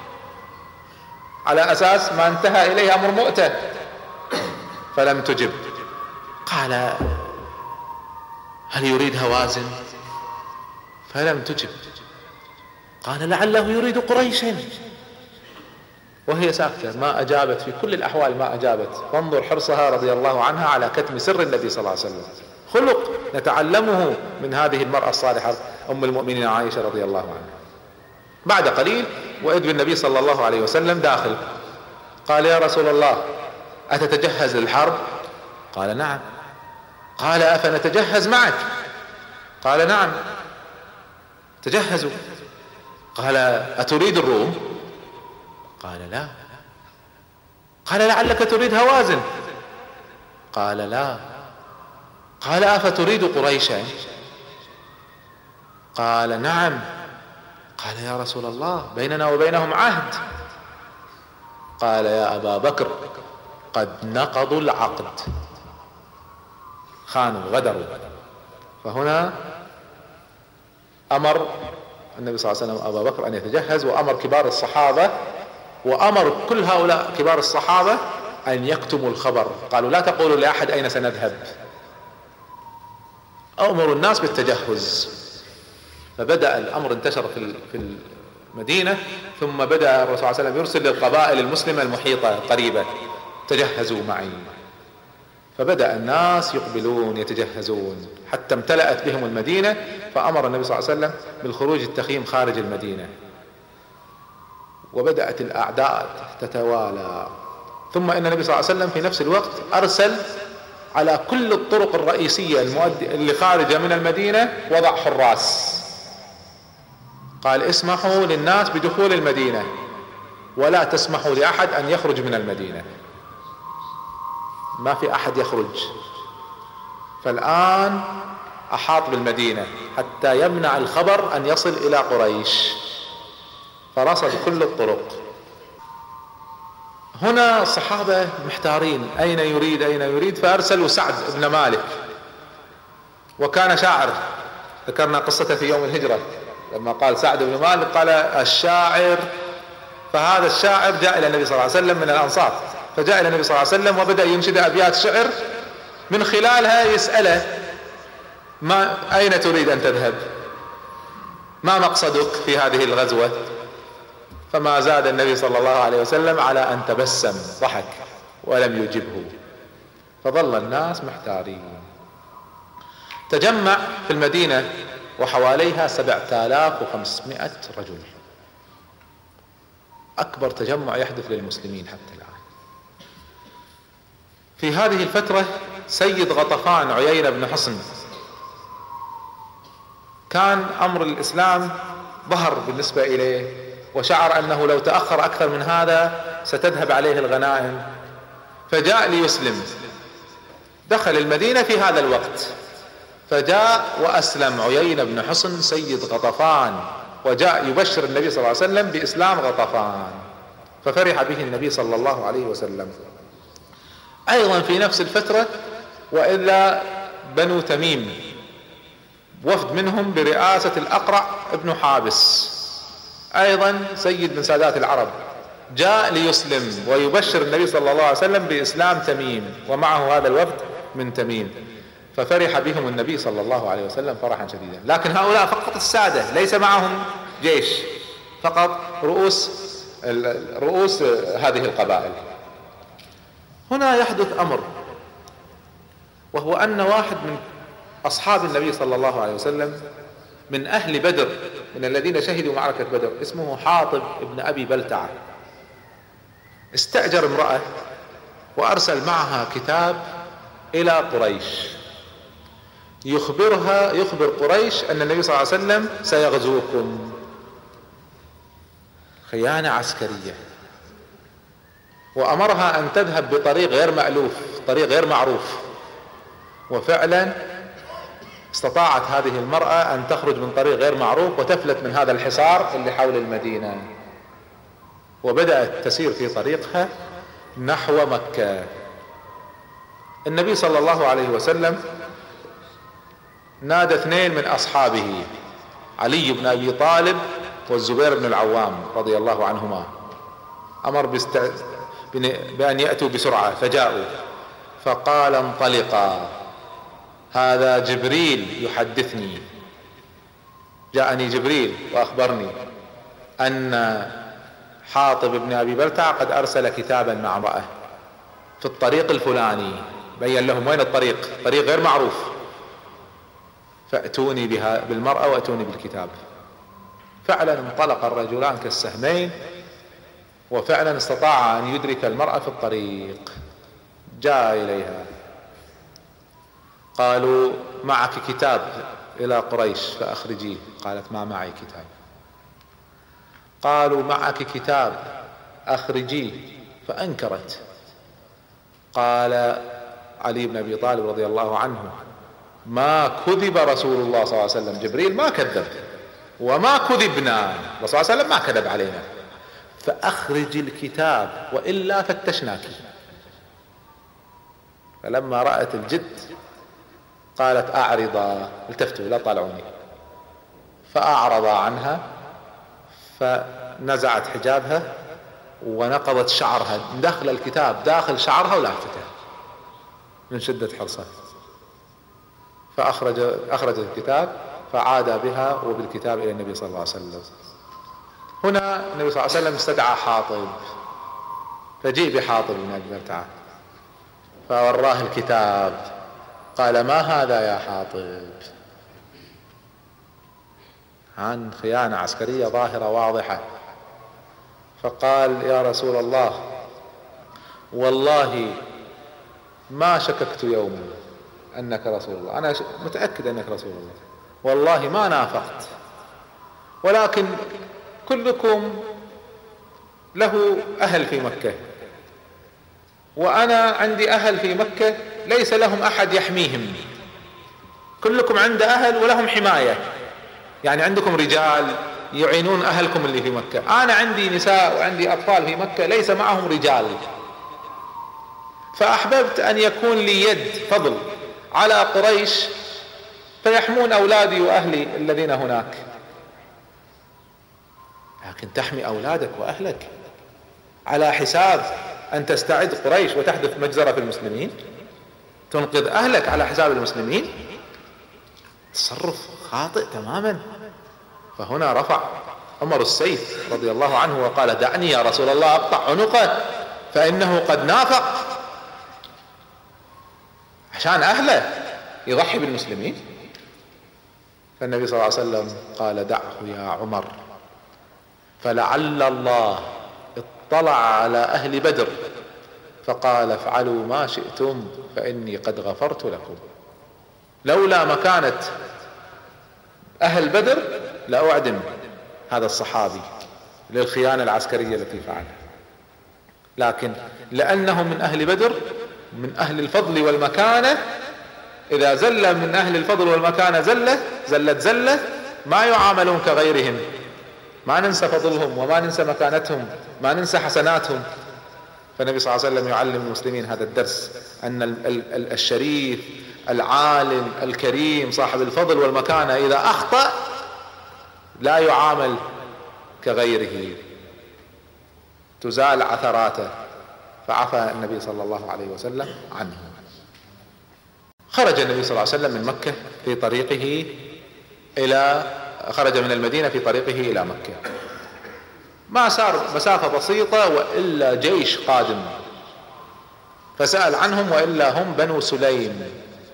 على أساس ما انتهى إليه أمر مؤتة. فلم تجب. قال هل يريد هوازن؟ فلم تجب. قال لعله يريد قريشا، وهي ساكتة ما أجابت، في كل الأحوال ما أجابت. فانظر حرصها رضي الله عنها على كتم سر النبي صلى الله عليه وسلم، خلق نتعلمه من هذه المرأة الصالحة أم المؤمنين عائشة رضي الله عنها. بعد قليل وإذ بالنبي صلى الله عليه وسلم داخل. قال يا رسول الله أتتجهز للحرب؟ قال نعم. قال أفنتجهز معك؟ قال نعم تجهزوا. قال أتريد الروم؟ قال لا. قال لعلك تريد هوازن؟ قال لا. قال أفتريد قريشا؟ قال نعم. قال يا رسول الله بيننا وبينهم عهد. قال يا أبا بكر قد نقضوا العقد، خانوا غدروا. فهنا أمر النبي صلى الله عليه وسلم أبا بكر أن يتجهز، وأمر كبار الصحابة، وأمر كل هؤلاء كبار الصحابة أن يكتموا الخبر. قالوا لا تقولوا لأحد أين سنذهب، أمروا الناس بالتجهز. فبدأ الأمر انتشر في المدينة، ثم بدأ الرسول صلى الله عليه وسلم يرسل للقبائل المسلمة المحيطة القريبة تجهزوا معي. فبدأ الناس يقبلون يتجهزون حتى امتلأت بهم المدينة، فأمر النبي صلى الله عليه وسلم بالخروج التخييم خارج المدينة، وبدأت الأعداء تتوالى. ثم إن النبي صلى الله عليه وسلم في نفس الوقت أرسل على كل الطرق الرئيسية اللي خارجة من المدينة وضع حراس. قال اسمحوا للناس بدخول المدينة ولا تسمحوا لأحد أن يخرج من المدينة، ما في أحد يخرج. فالآن أحاط بالمدينة حتى يمنع الخبر أن يصل إلى قريش، فرصد كل الطرق. هنا الصحابة محتارين أين يريد أين يريد، فأرسلوا سعد بن مالك، وكان شاعر، ذكرنا قصته في يوم الهجرة لما قال سعد بن مالك قال الشاعر. فهذا الشاعر جاء إلى النبي صلى الله عليه وسلم من الأنصار، فجاء إلى النبي صلى الله عليه وسلم وبدأ ينشد أبيات شعر من خلالها يسأله أين تريد أن تذهب، ما مقصدك في هذه الغزوة؟ فما زاد النبي صلى الله عليه وسلم على أن تبسم، ضحك ولم يجبه. فظل الناس محتارين. تجمع في المدينة وحواليها 7500 رجل، أكبر تجمع يحدث للمسلمين حتى الآن. في هذه الفترة سيد غطفان عيينة بن حصن كان أمر الإسلام ظهر بالنسبة إليه، وشعر أنه لو تأخر أكثر من هذا ستذهب عليه الغنائم، فجاء ليسلم. دخل المدينة في هذا الوقت، فجاء وأسلم عيينة بن حصن سيد غطفان، وجاء يبشر النبي صلى الله عليه وسلم بإسلام غطفان، ففرح به النبي صلى الله عليه وسلم. أيضا في نفس الفترة وإلا بنو تميم، وفد منهم برئاسة الأقرع ابن حابس، أيضا سيد من سادات العرب، جاء ليسلم ويبشر النبي صلى الله عليه وسلم بإسلام تميم، ومعه هذا الوفد من تميم، ففرح بهم النبي صلى الله عليه وسلم فرحا شديدا. لكن هؤلاء فقط السادة، ليس معهم جيش، فقط رؤوس هذه القبائل. هنا يحدث أمر، وهو أن واحد من أصحاب النبي صلى الله عليه وسلم من أهل بدر، من الذين شهدوا معركة بدر، اسمه حاطب ابن أبي بلتعة، استأجر امرأة وأرسل معها كتاب إلى قريش يخبر قريش أن النبي صلى الله عليه وسلم سيغزوكم. خيانة عسكرية، وأمرها أن تذهب بطريق غير مألوف، طريق غير معروف. وفعلا استطاعت هذه المرأة أن تخرج من طريق غير معروف وتفلت من هذا الحصار اللي حول المدينة، وبدأت تسير في طريقها نحو مكة. النبي صلى الله عليه وسلم نادى اثنين من أصحابه، علي بن أبي طالب والزبير بن العوام رضي الله عنهما، أمر بأن يأتوا بسرعة، فجاءوا فقال انطلقا، هذا جبريل يحدثني، جاءني جبريل وأخبرني أن حاطب بن أبي بلتعة قد أرسل كتابا مع امرأة في الطريق الفلاني، بين لهم وين الطريق، طريق غير معروف، فأتوني بها بالمرأة وأتوني بالكتاب. فعلا انطلق الرجلان كالسهمين، وفعلا استطاع أن يدرك المرأة في الطريق. جاء إليها، قالوا معك كتاب إلى قريش فأخرجيه، قالت ما معي كتاب. قالوا معك كتاب أخرجيه، فأنكرت. قال علي بن أبي طالب رضي الله عنه ما كذب رسول الله صلى الله عليه وسلم، جبريل ما كذب وما كذبنا، الرسول صلى الله عليه وسلم ما كذب علينا، فأخرج الكتاب وإلا فتشناك. فلما رأت الجد قالت أعرضا، التفتوا لا طالعوني، فأعرض عنها، فنزعت حجابها ونقضت شعرها، دخل الكتاب داخل شعرها ولافتها من شدة حرصها، فأخرجت الكتاب فعاد بها وبالكتاب إلى النبي صلى الله عليه وسلم. هنا النبي صلى الله عليه وسلم استدعى حاطب، فجيء بحاطب بن أبي بلتعة فوراه الكتاب، قال ما هذا يا حاطب؟ عن خيانة عسكرية ظاهرة واضحة. فقال يا رسول الله والله ما شككت يوما أنك رسول الله، أنا متأكد أنك رسول الله، والله ما نافقت، ولكن كلكم له أهل في مكة، وأنا عندي أهل في مكة ليس لهم أحد يحميهم، كلكم عند أهل ولهم حماية، يعني عندكم رجال يعينون أهلكم اللي في مكة، أنا عندي نساء وعندي أطفال في مكة ليس معهم رجال، فأحببت أن يكون لي يد فضل على قريش فيحمون أولادي وأهلي الذين هناك. لكن تحمي أولادك وأهلك على حساب أن تستعد قريش وتحدث مجزرة في المسلمين، تنقذ أهلك على حساب المسلمين، تصرف خاطئ تماما. فهنا رفع عمر السيف رضي الله عنه وقال دعني يا رسول الله أقطع عنقه فإنه قد نافق، عشان أهله يضحي بالمسلمين. فالنبي صلى الله عليه وسلم قال دعه يا عمر، فلعل الله اطلع على أهل بدر فقال افعلوا ما شئتم فإني قد غفرت لكم. لولا مكانة أهل بدر لأعدم هذا الصحابي للخيانة العسكرية التي فعلها، لكن لأنهم من أهل بدر من أهل الفضل والمكانة، إذا زل من أهل الفضل والمكانة زلة ما يعاملون كغيرهم، ما ننسى فضلهم وما ننسى مكانتهم، ما ننسى حسناتهم. فالنبي صلى الله عليه وسلم يعلم المسلمين هذا الدرس، أن الشريف العالم الكريم صاحب الفضل والمكانة إذا أخطأ لا يعامل كغيره، تزال عثراته، فعفى النبي صلى الله عليه وسلم عنه. خرج النبي صلى الله عليه وسلم من مكة في طريقه خرج من المدينة في طريقه إلى مكة، ما سار مسافة بسيطة وإلا جيش قادم، فسأل عنهم وإلا هم بنو سليم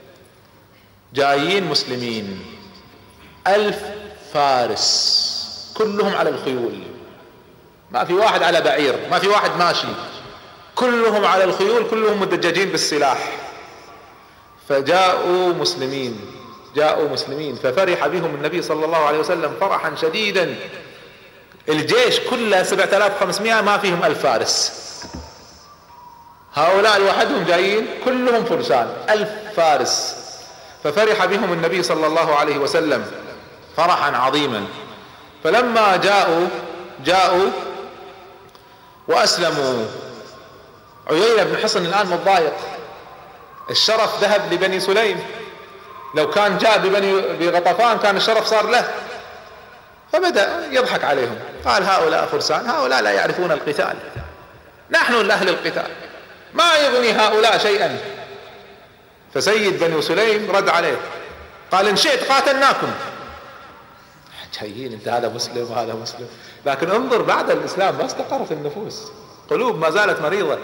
جايين مسلمين 1000 فارس كلهم على الخيول، ما في واحد على بعير، ما في واحد ماشي، كلهم على الخيول، كلهم مدججين بالسلاح. فجاءوا مسلمين ففرح بهم النبي صلى الله عليه وسلم فرحا شديدا. الجيش كله 7500 ما فيهم 1000 فارس، هؤلاء لوحدهم جايين كلهم فرسان 1000 فارس. ففرح بهم النبي صلى الله عليه وسلم فرحا عظيما. فلما جاءوا وأسلموا، عيينة بن حصن الآن متضايق، الشرف ذهب لبني سليم، لو كان جاء بغطفان كان الشرف صار له. فبدأ يضحك عليهم، قال هؤلاء فرسان، هؤلاء لا يعرفون القتال، نحن أهل القتال، ما يغني هؤلاء شيئا. فسيد بني سليم رد عليه قال إن شئت قاتلناكم. جايين انت هذا مسلم وهذا مسلم، لكن انظر بعد الإسلام ما استقرت النفوس، قلوب ما زالت مريضة.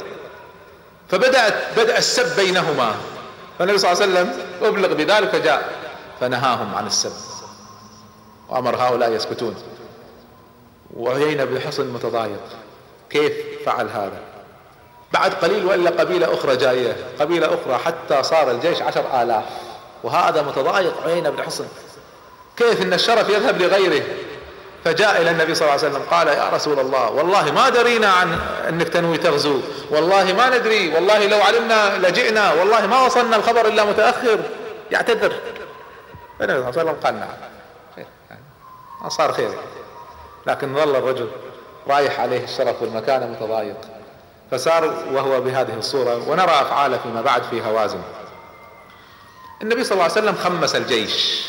بدأ السب بينهما، فالنبي صلى الله عليه وسلم أبلغ بذلك فجاء فنهاهم عن السب وأمر هؤلاء يسكتون. وعيينة بن حصن متضايق، كيف فعل هذا؟ بعد قليل وإلا قبيلة أخرى جاية، قبيلة أخرى، حتى صار الجيش 10,000، وهذا متضايق عيينة بن حصن، كيف إن الشرف يذهب لغيره. فجاء إلى النبي صلى الله عليه وسلم قال يا رسول الله والله ما درينا عن أنك تنوي تغزو، والله ما ندري، والله لو علمنا لجئنا، والله ما وصلنا الخبر إلا متأخر، يعتذر. فالنبي صلى الله عليه وسلم قال نعم خير، ما صار خير، لكن ظل الرجل رايح عليه الشرف والمكانة متضايق. فسار وهو بهذه الصورة، ونرى أفعاله فيما بعد في هوازن. النبي صلى الله عليه وسلم خمس الجيش،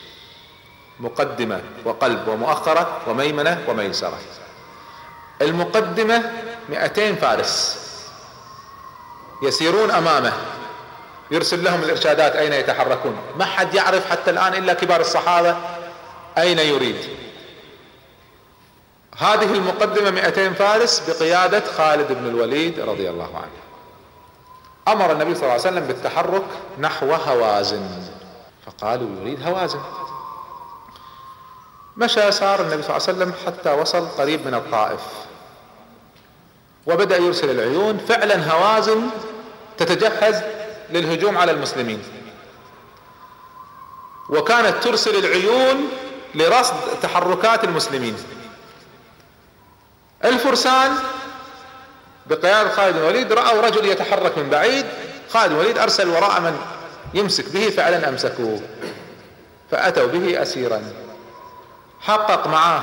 مقدمة وقلب ومؤخرة وميمنة وميسرة. المقدمة 200 فارس يسيرون أمامه، يرسل لهم الإرشادات أين يتحركون، ما حد يعرف حتى الآن إلا كبار الصحابة أين يريد. هذه المقدمة 200 فارس بقيادة خالد بن الوليد رضي الله عنه. أمر النبي صلى الله عليه وسلم بالتحرك نحو هوازن، فقالوا يريد هوازن. مشى سار النبي صلى الله عليه وسلم حتى وصل قريب من الطائف، وبدأ يرسل العيون. فعلا هوازن تتجهز للهجوم على المسلمين، وكانت ترسل العيون لرصد تحركات المسلمين. الفرسان بقيادة خالد بن الوليد رأوا رجل يتحرك من بعيد، خالد بن الوليد أرسل وراء من يمسك به، فعلا أمسكوه فأتوا به أسيرا. حقق معه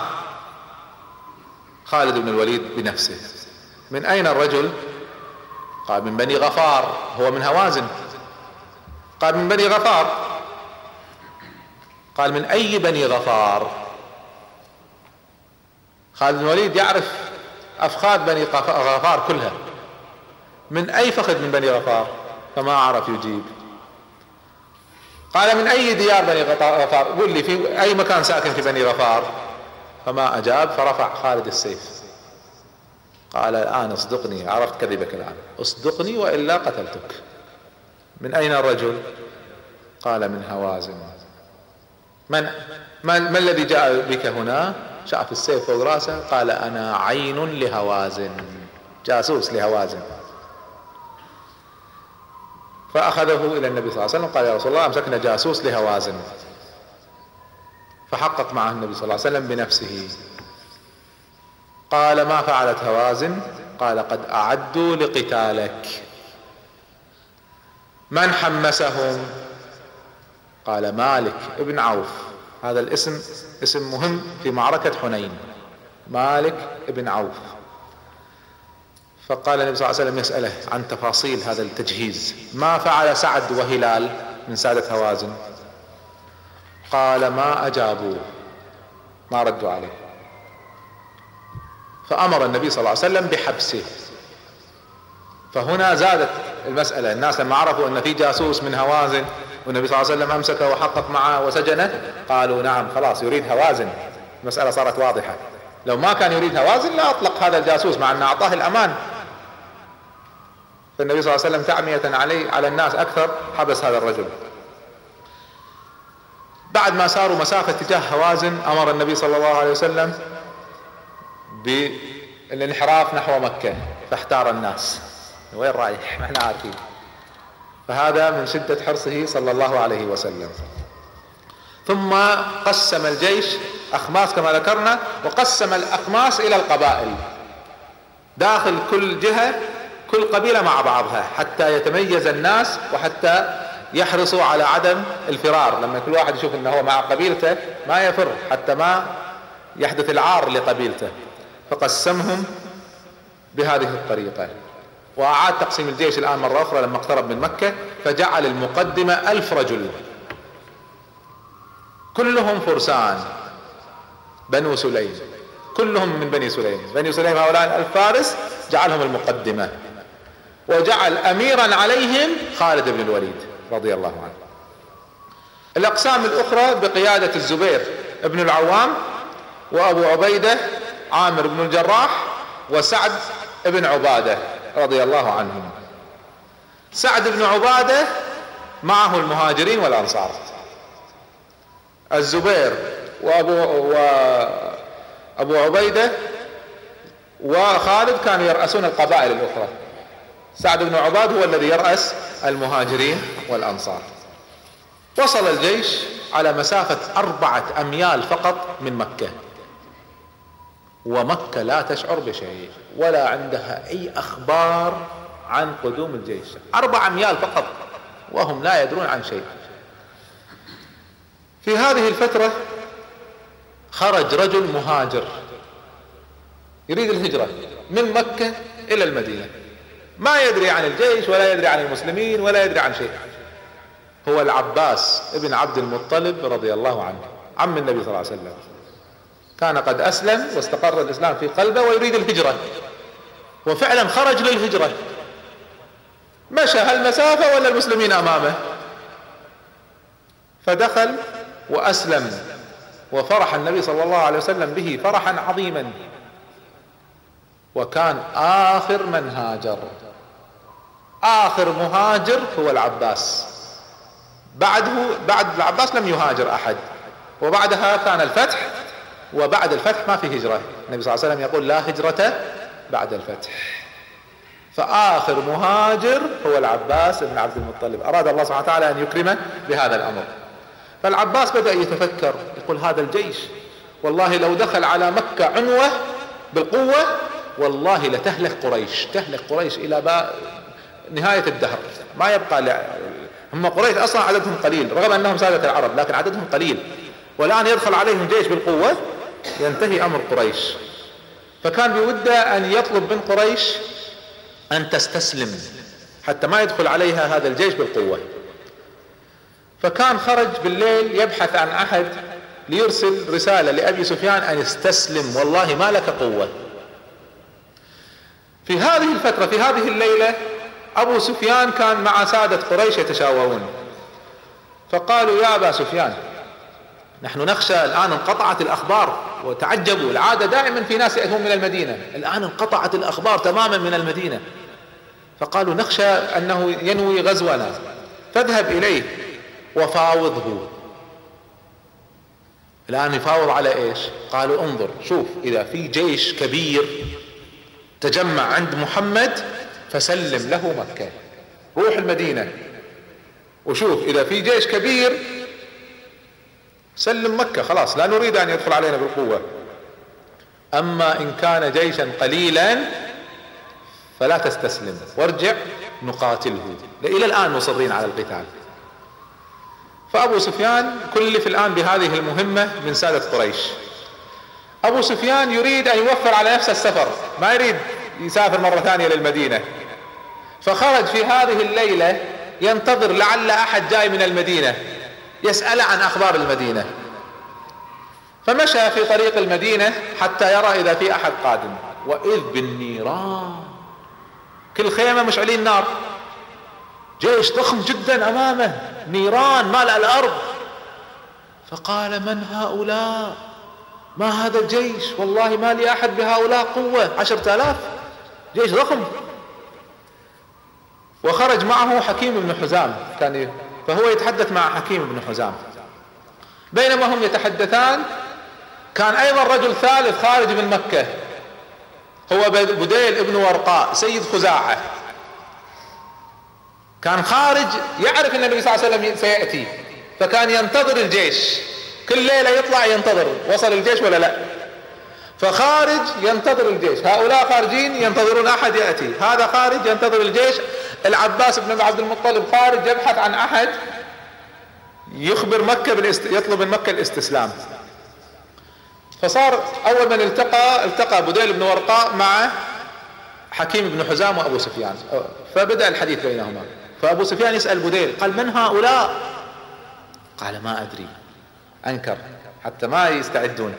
خالد بن الوليد بنفسه من أين الرجل؟ قال من بني غفار، هو من هوازن. قال من بني غفار. قال من أي بني غفار؟ خالد بن الوليد يعرف أفخاذ بني غفار كلها، من أي فخذ من بني غفار؟ فما عرف يجيب. قال من أي ديار بني غفار؟ قل لي في أي مكان ساكن في بني غفار؟ فما أجاب. فرفع خالد السيف، قال الآن اصدقني، عرفت كذبك الآن، اصدقني وإلا قتلتك. من أين الرجل؟ قال من هوازن. ما الذي جاء بك هنا؟ شاف السيف فوق راسه، قال انا عين لهوازن، جاسوس لهوازن. فاخذه الى النبي صلى الله عليه وسلم، قال يا رسول الله امسكنا جاسوس لهوازن. فحقق معه النبي صلى الله عليه وسلم بنفسه. قال ما فعلت هوازن؟ قال قد اعدوا لقتالك. من حمسهم؟ قال مالك ابن عوف. هذا الاسم اسم مهم في معركة حنين، مالك ابن عوف. فقال النبي صلى الله عليه وسلم يسأله عن تفاصيل هذا التجهيز، ما فعل سعد وهلال من سادة هوازن؟ قال ما أجابوا، ما ردوا عليه. فأمر النبي صلى الله عليه وسلم بحبسه. فهنا زادت المسألة، الناس لما عرفوا أن في جاسوس من هوازن والنبي صلى الله عليه وسلم أمسكه وحقق معه وسجنه، قالوا نعم خلاص يريد هوازن. المسألة صارت واضحة. لو ما كان يريد هوازن لا أطلق هذا الجاسوس، مع أنه أعطاه الأمان. فالنبي صلى الله عليه وسلم تعمية على الناس أكثر حبس هذا الرجل. بعد ما ساروا مسافة تجاه هوازن، أمر النبي صلى الله عليه وسلم بالانحراف نحو مكة، فاحتار الناس وين رايح؟ ما احنا عارفين. فهذا من شدة حرصه صلى الله عليه وسلم. ثم قسم الجيش أخماس كما ذكرنا، وقسم الأخماس إلى القبائل داخل كل جهة، كل قبيلة مع بعضها، حتى يتميز الناس وحتى يحرصوا على عدم الفرار. لما كل واحد يشوف انه هو مع قبيلته ما يفر، حتى ما يحدث العار لقبيلته. فقسمهم بهذه الطريقة. وأعاد تقسيم الجيش الآن مرة أخرى لما اقترب من مكة، فجعل المقدمة 1000 رجل كلهم فرسان بنو سليم، كلهم من بني سليم. بني سليم هؤلاء 1000 فارس جعلهم المقدمة، وجعل أميرا عليهم خالد بن الوليد رضي الله عنه. الأقسام الأخرى بقيادة الزبير بن العوام وأبو عبيدة عامر بن الجراح وسعد بن عبادة رضي الله عنهم. سعد بن عبادة معه المهاجرين والأنصار. الزبير وأبو عبيدة وخالد كانوا يرأسون القبائل الأخرى. سعد بن عباد هو الذي يرأس المهاجرين والأنصار. وصل الجيش على مسافة 4 أميال فقط من مكة، ومكة لا تشعر بشيء ولا عندها أي أخبار عن قدوم الجيش. 4 أميال فقط وهم لا يدرون عن شيء. في هذه الفترة خرج رجل مهاجر يريد الهجرة من مكة إلى المدينة، ما يدري عن الجيش ولا يدري عن المسلمين ولا يدري عن شيء. هو العباس ابن عبد المطلب رضي الله عنه، عم النبي صلى الله عليه وسلم. كان قد أسلم واستقر الإسلام في قلبه ويريد الهجرة، وفعلا خرج للهجرة، مشى هالمسافة ولا المسلمين أمامه، فدخل وأسلم، وفرح النبي صلى الله عليه وسلم به فرحا عظيما. وكان آخر من هاجر، آخر مهاجر هو العباس. بعد العباس لم يهاجر أحد، وبعدها كان الفتح، وبعد الفتح ما في هجرة. النبي صلى الله عليه وسلم يقول لا هجرة بعد الفتح. فآخر مهاجر هو العباس بن عبد المطلب. أراد الله سبحانه وتعالى أن يكرمه بهذا الأمر. فالعباس بدأ يتفكر، يقول هذا الجيش والله لو دخل على مكة عنوة بالقوة والله لتهلك قريش، تهلك قريش إلى نهاية الدهر، ما يبقى هم قريش أصلا عددهم قليل رغم أنهم سادة العرب، لكن عددهم قليل، والآن يدخل عليهم جيش بالقوة ينتهي أمر قريش. فكان بوده أن يطلب من قريش أن تستسلم حتى ما يدخل عليها هذا الجيش بالقوة. فكان خرج بالليل يبحث عن أحد ليرسل رسالة لأبي سفيان أن يستسلم، والله ما لك قوة. في هذه الفترة، في هذه الليلة، أبو سفيان كان مع سادة قريش يتشاورون، فقالوا يا أبا سفيان نحن نخشى الآن انقطعت الأخبار، وتعجبوا العادة دائما في ناس يأتون من المدينة، الآن انقطعت الأخبار تماما من المدينة، فقالوا نخشى أنه ينوي غزونا، فاذهب إليه وفاوضه الآن يفاوض على ايش؟ قالوا انظر شوف اذا في جيش كبير تجمع عند محمد فسلم له مكة، روح المدينة وشوف اذا في جيش كبير سلم مكة، خلاص لا نريد ان يدخل علينا بالقوة. اما ان كان جيشا قليلا فلا تستسلم وارجع نقاتله. الى الان مصرين على القتال. فابو سفيان كلف الان بهذه المهمة من سادة قريش. ابو سفيان يريد ان يوفر على نفسه السفر، ما يريد يسافر مرة ثانية للمدينة، فخرج في هذه الليلة ينتظر لعل احد جاي من المدينة يسأل عن اخبار المدينة. فمشى في طريق المدينة حتى يرى اذا في احد قادم، واذ بالنيران، كل خيمة مشعلين نار، جيش ضخم جدا امامه، نيران مالأ الارض. فقال من هؤلاء؟ ما هذا الجيش؟ والله ما لي احد بهؤلاء قوة، 10,000 جيش ضخم. وخرج معه حكيم بن حزام فهو يتحدث مع حكيم بن حزام. بينما هم يتحدثان كان ايضا رجل ثالث خارج من مكة، هو بديل ابن ورقاء سيد خزاعة، كان خارج يعرف ان النبي صلى الله عليه وسلم سيأتي، فكان ينتظر الجيش، كل ليلة يطلع ينتظر وصل الجيش ولا لا، فخارج ينتظر الجيش. هؤلاء خارجين ينتظرون احد يأتي، هذا خارج ينتظر الجيش. العباس بن عبد المطلب خارج يبحث عن احد يخبر مكة يطلب من مكة الاستسلام. فصار اول من التقى بديل بن ورقاء مع حكيم بن حزام وابو سفيان، فبدأ الحديث بينهما. فابو سفيان يسأل بديل قال من هؤلاء؟ قال ما ادري، انكر حتى ما يستعدون.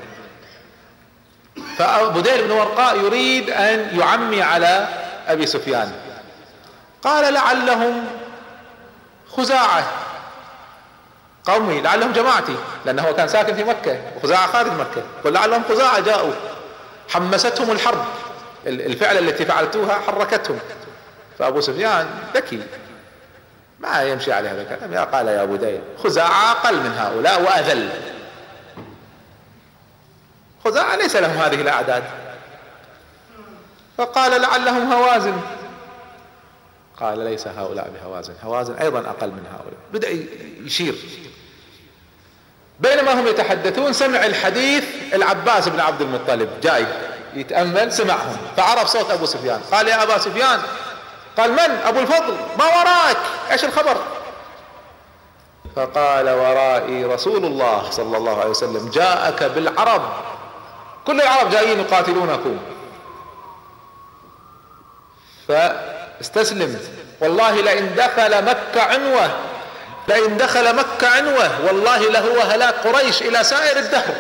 فبديل بن ورقاء يريد ان يعمي على ابي سفيان، قال لعلهم خزاعة قومي، لعلهم جماعتي، لانه هو كان ساكن في مكة وخزاعة خارج مكة، قل لعلهم خزاعة جاءوا، حمستهم الحرب، الفعل التي فعلتوها حركتهم. فابو سفيان ذكي ما يمشي على هذا الكلام، قال يا بديل خزاعة اقل من هؤلاء واذل، خزاعة ليس لهم هذه الاعداد. فقال لعلهم هوازن، قال ليس هؤلاء بهوازن، هوازن ايضا اقل من هؤلاء. بدأ يشير. بينما هم يتحدثون سمع الحديث العباس بن عبد المطلب جاي يتأمل، سمعهم فعرف صوت ابو سفيان، قال يا ابا سفيان، قال من؟ ابو الفضل، ما وراك؟ ايش الخبر؟ فقال ورائي رسول الله صلى الله عليه وسلم، جاءك بالعرب، كل العرب جايين يقاتلونكم، فاستسلم، والله لئن دخل مكة عنوة، لئن دخل مكة عنوة والله لهو هلاك قريش الى سائر الدهر.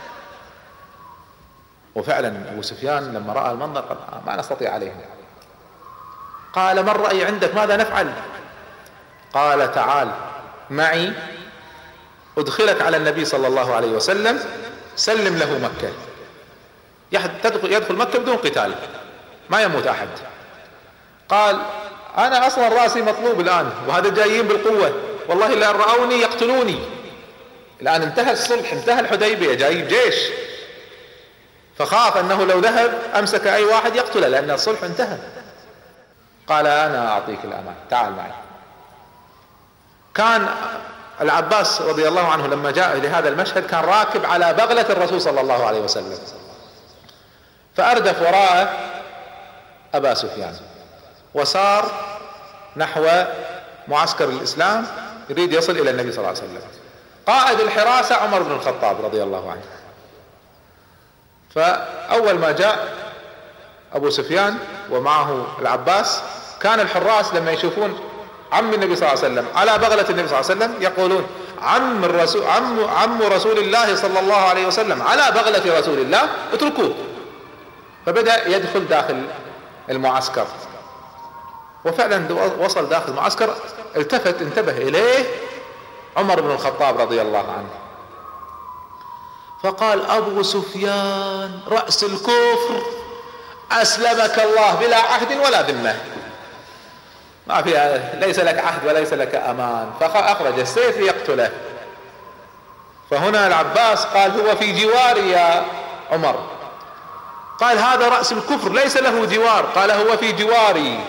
وفعلا ابو سفيان لما رأى المنظر قال ما نستطيع عليهم. قال ما الرأي عندك؟ ماذا نفعل؟ قال تعال معي ادخلك على النبي صلى الله عليه وسلم، سلم له مكة، يدخل مكة بدون قتال، ما يموت احد. قال انا اصلا راسي مطلوب الان، وهذا جايين بالقوة، والله لا رأوني يقتلوني. الان انتهى الصلح، انتهى الحديبية، جاي جيش، فخاف انه لو ذهب امسك اي واحد يقتله لان الصلح انتهى. قال انا اعطيك الامان، تعال معي. كان العباس رضي الله عنه لما جاء لهذا المشهد كان راكب على بغلة الرسول صلى الله عليه وسلم، فاردف وراءه ابا سفيان وسار نحو معسكر الاسلام يريد يصل الى النبي صلى الله عليه وسلم. قائد الحراسة عمر بن الخطاب رضي الله عنه. فاول ما جاء ابو سفيان ومعه العباس، كان الحراس لما يشوفون عم النبي صلى الله عليه وسلم على بغلة النبي صلى الله عليه وسلم يقولون عم رسول الله صلى الله عليه وسلم على بغلة رسول الله، اتركوه. فبدأ يدخل داخل المعسكر، وفعلا وصل داخل المعسكر، انتبه اليه عمر بن الخطاب رضي الله عنه، فقال ابو سفيان رأس الكفر، اسلمك الله بلا عهد ولا ذمة، ما فيها، ليس لك عهد وليس لك امان. فاخرج السيف ليقتله، فهنا العباس قال هو في جواري يا عمر. قال هذا رأس الكفر ليس له جوار. قال هو في جواري.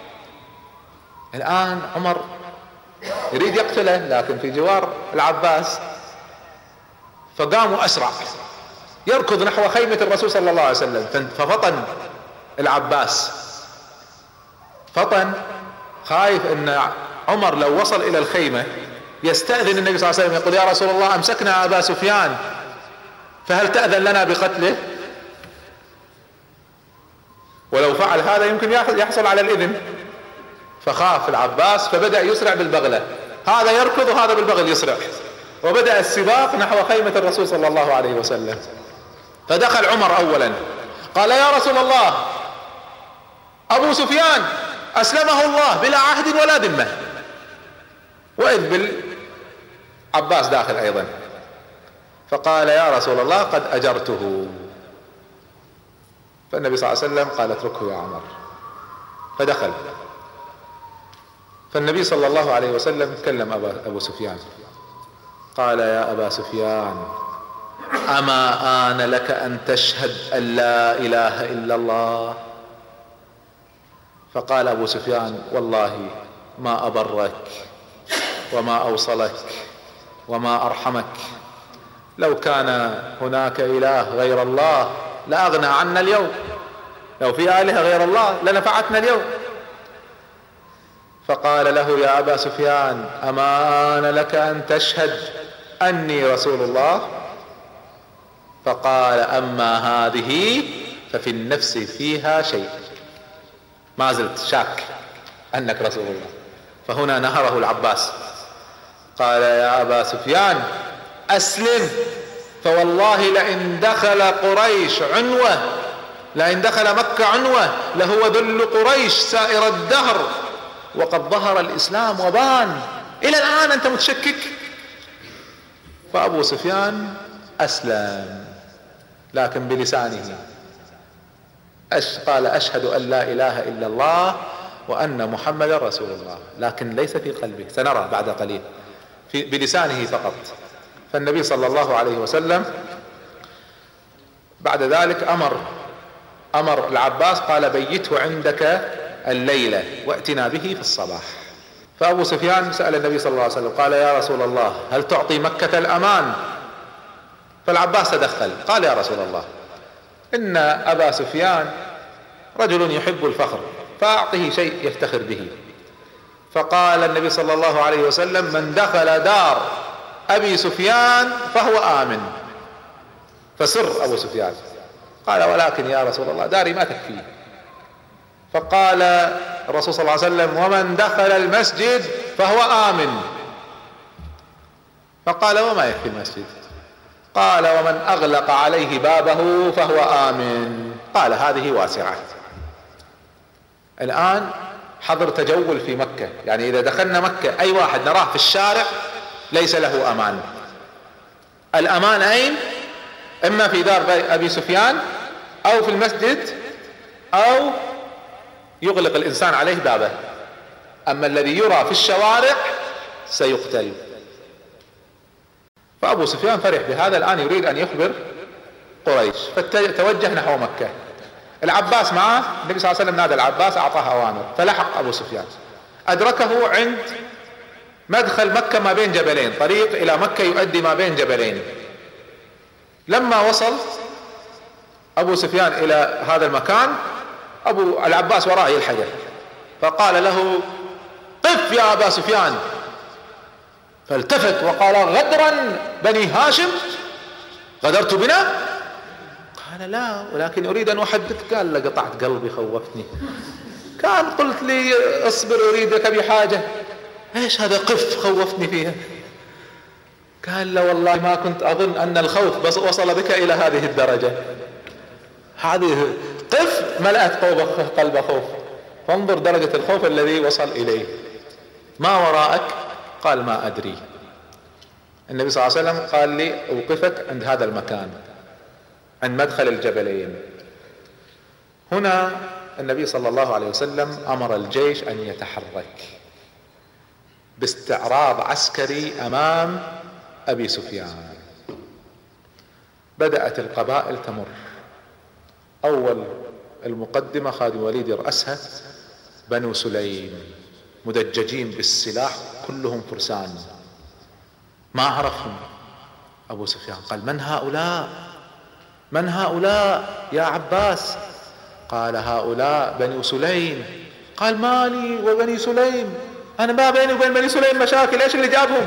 الآن عمر يريد يقتله لكن في جوار العباس، فقاموا أسرع يركض نحو خيمة الرسول صلى الله عليه وسلم. ففطن العباس، فطن خايف ان عمر لو وصل الى الخيمة يستأذن النبي صلى الله عليه وسلم يقول يا رسول الله امسكنا ابا سفيان فهل تأذن لنا بقتله؟ ولو فعل هذا يمكن يحصل على الإذن. فخاف العباس فبدأ يسرع بالبغلة، هذا يركض وهذا بالبغل يسرع، وبدأ السباق نحو خيمة الرسول صلى الله عليه وسلم. فدخل عمر أولا قال يا رسول الله أبو سفيان أسلمه الله بلا عهد ولا ذمة. وإذ بالعباس داخل أيضا، فقال يا رسول الله قد أجرته. فالنبي صلى الله عليه وسلم قال اتركه يا عمر. فدخل، فالنبي صلى الله عليه وسلم كلم أبو سفيان قال يا أبا سفيان أما آن لك أن تشهد أن لا إله إلا الله؟ فقال أبو سفيان والله ما أبرك وما أوصلك وما أرحمك، لو كان هناك إله غير الله لأغنى عنا اليوم، لو في آلهة غير الله لنفعتنا اليوم. فقال له يا أبا سفيان أما آن لك أن تشهد أني رسول الله؟ فقال أما هذه ففي النفس فيها شيء، ما زلت شاك أنك رسول الله. فهنا نهره العباس قال يا أبا سفيان أسلم، فوالله لئن دخل قريش عنوة، لئن دخل مكة عنوة لهو ذل قريش سائر الدهر، وقد ظهر الإسلام وبان، إلى الآن أنت متشكك؟ فأبو سفيان أسلم لكن بلسانه، قال أشهد أن لا إله إلا الله وأن محمد رسول الله، لكن ليس في قلبه، سنرى بعد قليل، بلسانه فقط. فالنبي صلى الله عليه وسلم بعد ذلك أمر العباس قال بيته عندك الليلة واتنا به في الصباح. فأبو سفيان سأل النبي صلى الله عليه وسلم قال يا رسول الله هل تعطي مكة الأمان؟ فالعباس تدخل قال يا رسول الله إن أبا سفيان رجل يحب الفخر فأعطه شيء يفتخر به. فقال النبي صلى الله عليه وسلم من دخل دار أبي سفيان فهو آمن. فسر أبو سفيان قال ولكن يا رسول الله داري ما تكفي. فقال الرسول صلى الله عليه وسلم ومن دخل المسجد فهو آمن. فقال وما يكفي المسجد؟ قال ومن أغلق عليه بابه فهو آمن. قال هذه واسعة. الآن حظر تجول في مكة، يعني إذا دخلنا مكة أي واحد نراه في الشارع ليس له أمان. الأمان أين؟ إما في دار أبي سفيان أو في المسجد أو يغلق الإنسان عليه بابه، أما الذي يرى في الشوارع سيقتل. فأبو سفيان فرح بهذا، الآن يريد أن يخبر قريش، فتوجه نحو مكة. العباس معه، النبي صلى الله عليه وسلم نادى العباس أعطاه أوامر، فلحق أبو سفيان أدركه عند مدخل مكة ما بين جبلين، طريق إلى مكة يؤدي ما بين جبلين. لما وصل أبو سفيان إلى هذا المكان العباس وراه يلحقه، فقال له قف يا أبا سفيان، فالتفت وقال غدرا بني هاشم؟ غدرت بنا؟ قال لا ولكن أريد أن أحدثك. قال لقطعت قلبي خوفتني، كان قلت لي اصبر أريدك بحاجة، ايش هذا قف خوفتني فيها؟ قال لا والله ما كنت أظن أن الخوف بس وصل بك إلى هذه الدرجة، هذه قف ملأت قلب خوف، فانظر درجة الخوف الذي وصل إليه. ما وراءك؟ قال ما أدري. النبي صلى الله عليه وسلم قال لي أوقفك عند هذا المكان عند مدخل الجبلين. هنا النبي صلى الله عليه وسلم أمر الجيش أن يتحرك باستعراض عسكري أمام أبي سفيان. بدأت القبائل تمر. أول المقدمة خالد بن الوليد يرأسها بنو سليم، مدججين بالسلاح كلهم فرسان، ما عرفهم أبو سفيان. قال: من هؤلاء؟ من هؤلاء يا عباس؟ قال: هؤلاء بني سليم. قال: مالي وبني سليم؟ أنا ما بيني وبين بني سليم مشاكل، إيش اللي جابهم؟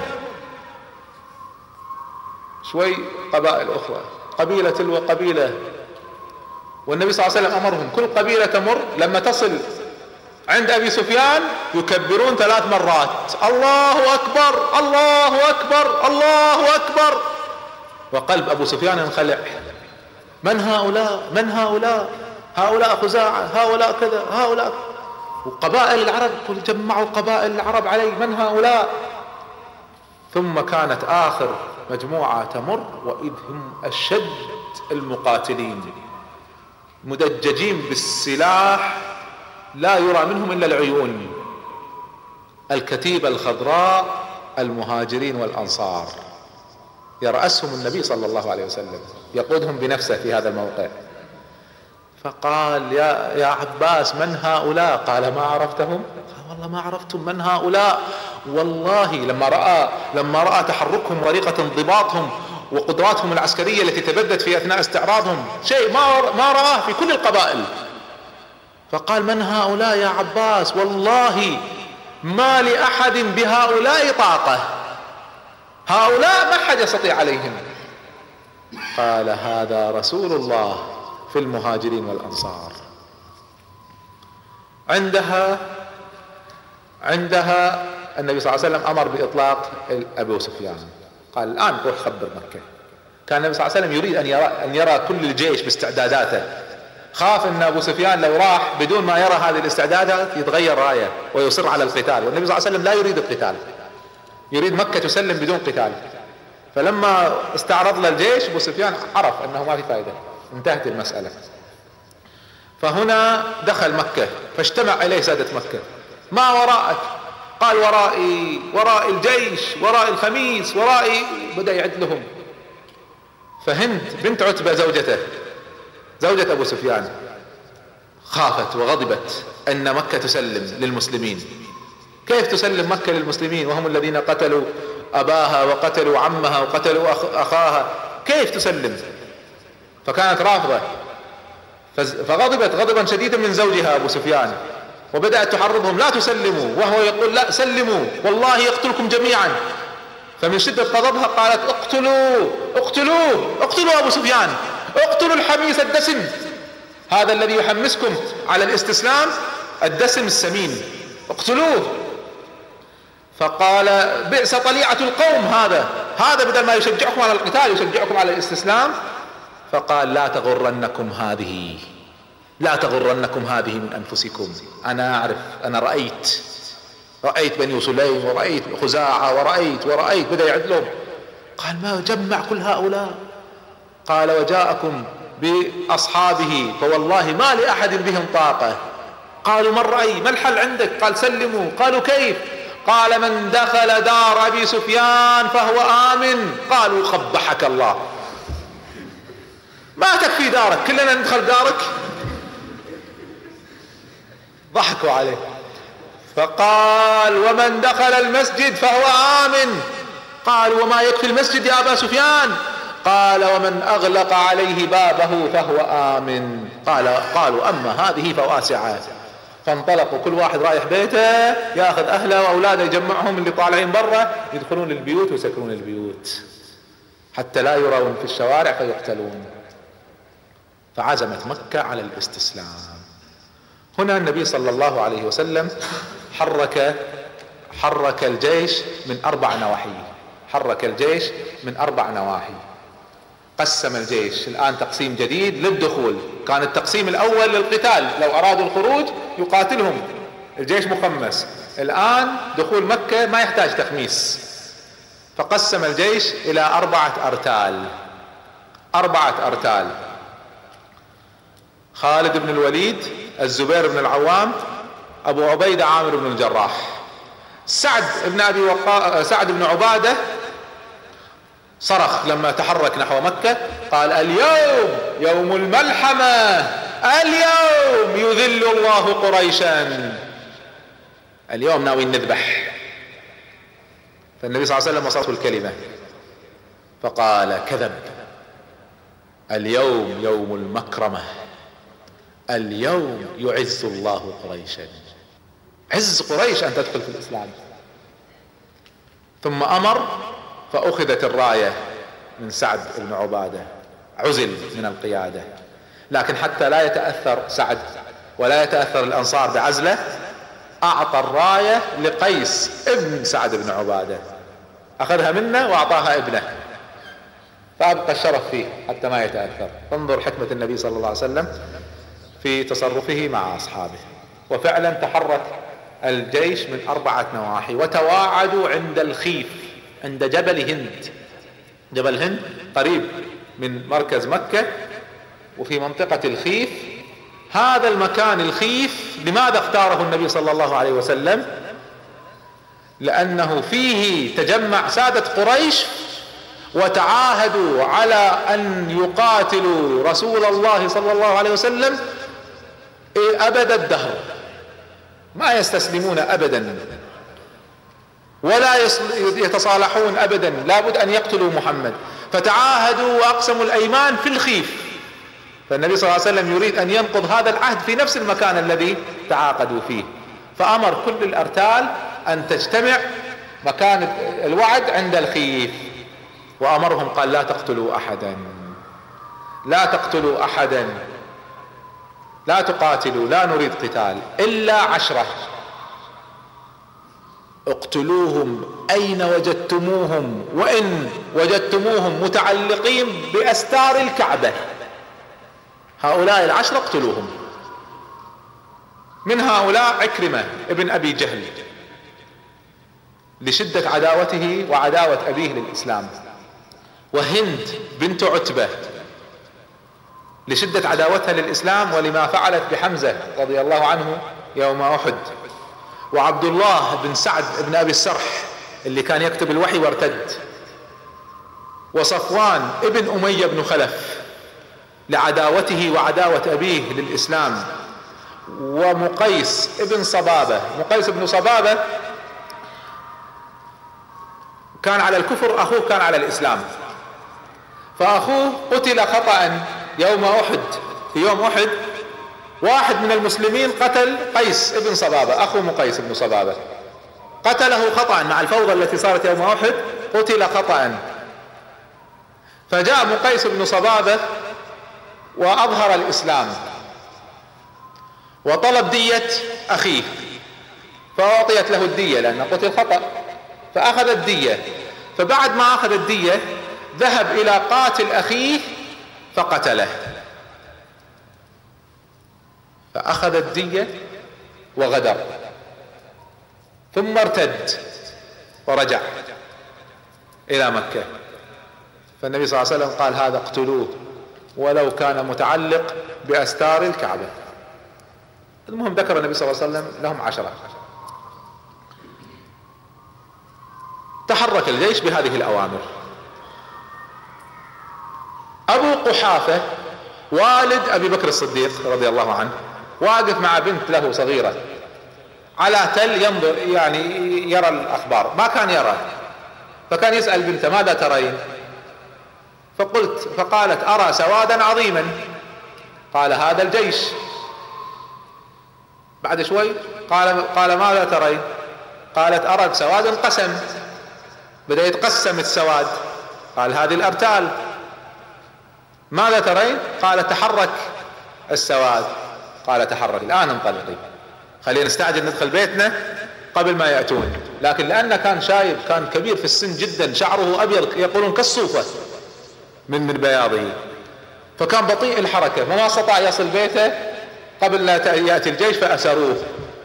شوي قبائل أخرى، قبيلة تلو قبيلة، والنبي صلى الله عليه وسلم أمرهم كل قبيلة تمر لما تصل عند أبي سفيان يكبرون 3 مرات: الله أكبر الله أكبر الله أكبر. وقلب أبو سفيان ينخلع: من هؤلاء؟ من هؤلاء؟ هؤلاء خزاعة، هؤلاء كذا، هؤلاء. وقبائل العرب جمعوا قبائل العرب عليه: من هؤلاء؟ ثم كانت آخر مجموعة تمر وإذ هم أشد المقاتلين، مدججين بالسلاح لا يرى منهم إلا العيون، الكتيبة الخضراء، المهاجرين والأنصار، يرأسهم النبي صلى الله عليه وسلم، يقودهم بنفسه في هذا الموقع. فقال: يا عباس من هؤلاء؟ قال: ما عرفتهم؟ قال: والله ما عرفتم من هؤلاء. والله لما رأى تحركهم ورقة انضباطهم وقدراتهم العسكرية التي تبدت في أثناء استعراضهم شيء ما رآه في كل القبائل. فقال: من هؤلاء يا عباس؟ والله ما لأحد بهؤلاء طاقة، هؤلاء ما حد يستطيع عليهم. قال: هذا رسول الله في المهاجرين والأنصار. عندها النبي صلى الله عليه وسلم أمر بإطلاق أبو سفيان. قال: الآن روح خبر مكة. كان النبي صلى الله عليه وسلم يريد أن يرى كل الجيش باستعداداته، خاف أن أبو سفيان لو راح بدون ما يرى هذه الاستعدادات يتغير رايه ويصر على القتال، والنبي صلى الله عليه وسلم لا يريد القتال، يريد مكة تسلم بدون قتال. فلما استعرض له الجيش أبو سفيان عرف أنه ما في فائدة، انتهت المسألة. فهنا دخل مكة فاجتمع إليه سادة مكة: ما وراءك؟ قال: ورائي الجيش، ورائي الخميس، ورائي. بدأ يعد لهم. فهند بنت عتبة زوجة أبو سفيان خافت وغضبت أن مكة تسلم للمسلمين. كيف تسلم مكة للمسلمين وهم الذين قتلوا أباها وقتلوا عمها وقتلوا أخاها؟ كيف تسلم؟ فكانت رافضة، فغضبت غضبا شديدا من زوجها أبو سفيان، وبدأت تحرضهم: لا تسلموا، وهو يقول: لا سلموا والله يقتلكم جميعا. فمن شدة غضبها قالت: اقتلوا أبو سفيان، اقتلوا الحميس الدسم، هذا الذي يحمسكم على الاستسلام، الدسم السمين، اقتلوه. فقال: بئس طليعة القوم هذا بدل ما يشجعكم على القتال يشجعكم على الاستسلام. فقال: لا تغرنكم هذه من أنفسكم. أنا أعرف، أنا رأيت بني سليم ورأيت خزاعة ورأيت. بدأ يعدلهم. قال: ما جمع كل هؤلاء؟ قال: وجاءكم بأصحابه فوالله ما لأحد بهم طاقة. قالوا: من رأي؟ ما الحل عندك؟ قال: سلموا. قالوا: كيف؟ قال: من دخل دار أبي سفيان فهو آمن. قالوا: قبحك الله، ما تكفي دارك، كلنا ندخل دارك؟ ضحكوا عليه. فقال: ومن دخل المسجد فهو آمن. قالوا: وما يكفي المسجد يا أبا سفيان؟ قال: ومن أغلق عليه بابه فهو آمن. قالوا: أما هذه فواسعة. فانطلقوا كل واحد رايح بيته ياخذ أهله وأولاده يجمعهم، اللي طالعين برا يدخلون البيوت ويسكرون البيوت حتى لا يرون في الشوارع فيقتلون. فعزمت مكة على الاستسلام. هنا النبي صلى الله عليه وسلم حرك الجيش من 4 نواحي. قسم الجيش الآن تقسيم جديد للدخول. كان التقسيم الأول للقتال، لو أرادوا الخروج يقاتلهم، الجيش مخمس. الآن دخول مكة ما يحتاج تخميس. فقسم الجيش إلى 4 أرتال: خالد بن الوليد، الزبير بن العوام، أبو عبيدة عامر بن الجراح، سعد بن عبادة، صرخ لما تحرك نحو مكة، قال اليوم يوم الملحمة، اليوم يذل الله قريشا، اليوم ناوي نذبح. فالنبي صلى الله عليه وسلم وصلته الكلمة فقال كذب، اليوم يوم المكرمة، اليوم يعز الله قريشا، عز قريش أن تدخل في الإسلام. ثم أمر فأخذت الراية من سعد بن عبادة، عزل من القيادة، لكن حتى لا يتأثر سعد ولا يتأثر الأنصار بعزله، أعطى الراية لقيس ابن سعد بن عبادة، أخذها منه وأعطاها ابنه، فأبقى الشرف فيه حتى ما يتأثر. انظر حكمة النبي صلى الله عليه وسلم في تصرفه مع أصحابه. وفعلا تحرك الجيش من 4 نواحي، وتواعدوا عند الخيف، عند جبل هند. جبل هند قريب من مركز مكة وفي منطقة الخيف. هذا المكان الخيف لماذا اختاره النبي صلى الله عليه وسلم؟ لأنه فيه تجمع سادة قريش وتعاهدوا على أن يقاتلوا رسول الله صلى الله عليه وسلم أبد الدهر، ما يستسلمون أبدا ولا يتصالحون أبدا، لابد أن يقتلوا محمد. فتعاهدوا وأقسموا الأيمان في الخيف، فالنبي صلى الله عليه وسلم يريد أن ينقض هذا العهد في نفس المكان الذي تعاقدوا فيه، فأمر كل الأرتال أن تجتمع مكان الوعد عند الخيف، وأمرهم قال لا تقتلوا أحدا، لا تقتلوا أحدا، لا تقاتلوا، لا نريد قتال إلا 10، اقتلوهم أين وجدتموهم، وإن وجدتموهم متعلقين بأستار الكعبة، هؤلاء 10 اقتلوهم. من هؤلاء عكرمة ابن أبي جهل لشدة عداوته وعداوة أبيه للإسلام، وهند بنت عتبة لشدة عداوتها للإسلام ولما فعلت بحمزة رضي الله عنه يوم أحد، وعبد الله بن سعد بن أبي السرح اللي كان يكتب الوحي وارتد، وصفوان ابن أمية بن خلف لعداوته وعداوة أبيه للإسلام، ومقيس ابن صبابة. مقيس ابن صبابة كان على الكفر، أخوه كان على الإسلام، فأخوه قتل خطأ يوم أحد. في يوم أحد واحد من المسلمين قتل قيس ابن صبابة، أخو مقيس ابن صبابة، قتله خطأ مع الفوضى التي صارت يوم أحد، قتل خطأ. فجاء مقيس ابن صبابة وأظهر الإسلام وطلب دية أخيه، فأعطيت له الدية لأنه قتل خطأ، فأخذ الدية. فبعد ما أخذ الدية ذهب إلى قاتل أخيه فقتله، فأخذ الدية وغدر، ثم ارتد ورجع إلى مكة. فالنبي صلى الله عليه وسلم قال هذا اقتلوه ولو كان متعلق بأستار الكعبة. المهم ذكر النبي صلى الله عليه وسلم لهم 10. تحرك الجيش بهذه الأوامر. أبو قحافة والد أبي بكر الصديق رضي الله عنه واقف مع بنت له صغيرة على تل ينظر، يعني يرى الأخبار، ما كان يرى، فكان يسأل بنته ماذا ترين؟ فقالت أرى سوادا عظيما. قال هذا الجيش. بعد شوي قال ماذا ترين؟ قالت أرى سوادا انقسم، بدأ يتقسم السواد. قال هذه الأرتال. ماذا ترين؟ قال تحرك السواد. قال تحرك، الآن انطلقي، خلينا نستعجل ندخل بيتنا قبل ما يأتون. لكن لأنه كان شايب، كان كبير في السن جدا، شعره أبيض يقولون كالصوفة من بياضه، فكان بطيء الحركة، ما استطاع يصل بيته قبل لا يأتي الجيش، فأسروه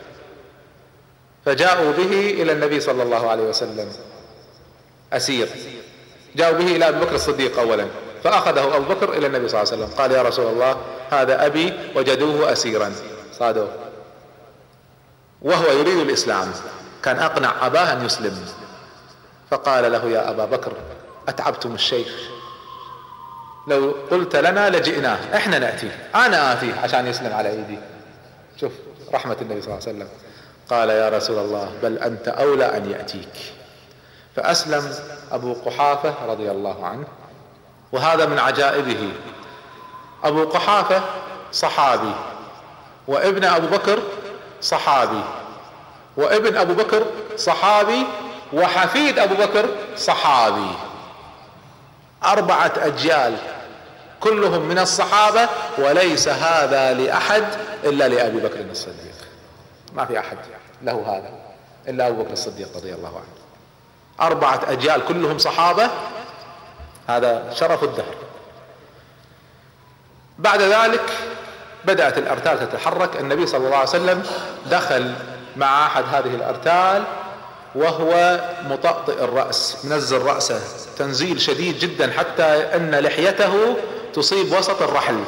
فجاءوا به إلى النبي صلى الله عليه وسلم أسير. جاءوا به إلى أبي بكر الصديق أولا، فأخذه أبو بكر إلى النبي صلى الله عليه وسلم، قال يا رسول الله هذا أبي وجدوه أسيرا، صادوه وهو يريد الإسلام، كان أقنع أباه أن يسلم. فقال له يا أبا بكر أتعبتم الشيخ، لو قلت لنا لجئناه، احنا نأتيه، انا آتيه عشان يسلم على ايدي. شوف رحمة النبي صلى الله عليه وسلم. قال يا رسول الله بل انت اولى ان يأتيك. فاسلم ابو قحافة رضي الله عنه. وهذا من عجائبه، ابو قحافة صحابي، وابن ابو بكر صحابي، وابن ابو بكر صحابي، وحفيد ابو بكر صحابي، 4 أجيال كلهم من الصحابة، وليس هذا لأحد إلا لأبي بكر الصديق. ما في أحد له هذا إلا أبو بكر الصديق رضي الله عنه. 4 أجيال كلهم صحابة، هذا شرف الدهر. بعد ذلك بدأت الأرتال تتحرك. النبي صلى الله عليه وسلم دخل مع أحد هذه الأرتال وهو مطأطئ الرأس، منزل رأسه تنزيل شديد جدا، حتى ان لحيته تصيب وسط الرحل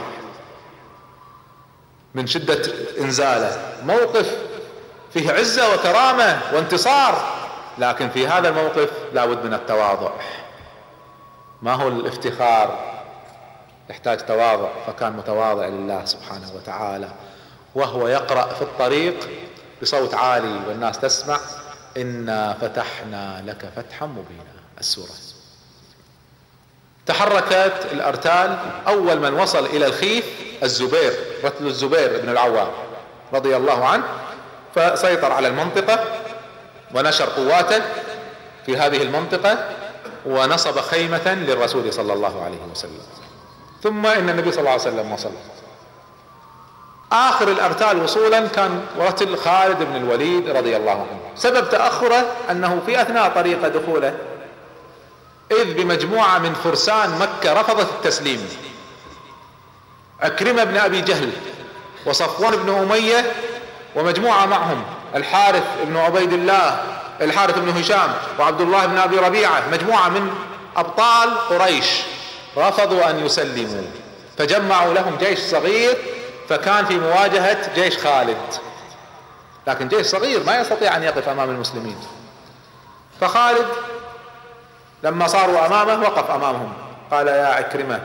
من شدة انزاله. موقف فيه عزة وكرامة وانتصار، لكن في هذا الموقف لابد من التواضع. ما هو الافتخار، يحتاج تواضع. فكان متواضع لله سبحانه وتعالى، وهو يقرأ في الطريق بصوت عالي والناس تسمع: إنا فتحنا لك فتحا مبينا، السورة. تحركت الأرتال. أول من وصل إلى الخيف الزبير، رتل الزبير بن العوام رضي الله عنه، فسيطر على المنطقة ونشر قواته في هذه المنطقة، ونصب خيمة للرسول صلى الله عليه وسلم. ثم إن النبي صلى الله عليه وسلم وصل. آخر الأرتال وصولا كان رتل خالد بن الوليد رضي الله عنه. سبب تأخره أنه في أثناء طريق دخوله إذ بمجموعة من فرسان مكة رفضت التسليم، عكرمة بن أبي جهل وصفوان بن أمية ومجموعة معهم الحارث بن عبيد الله، الحارث بن هشام، وعبد الله بن أبي ربيعة، مجموعة من أبطال قريش رفضوا أن يسلموا، فجمعوا لهم جيش صغير، فكان في مواجهة جيش خالد، لكن جيش صغير ما يستطيع أن يقف أمام المسلمين. فخالد لما صاروا أمامه وقف أمامهم، قال: يا عكرمة،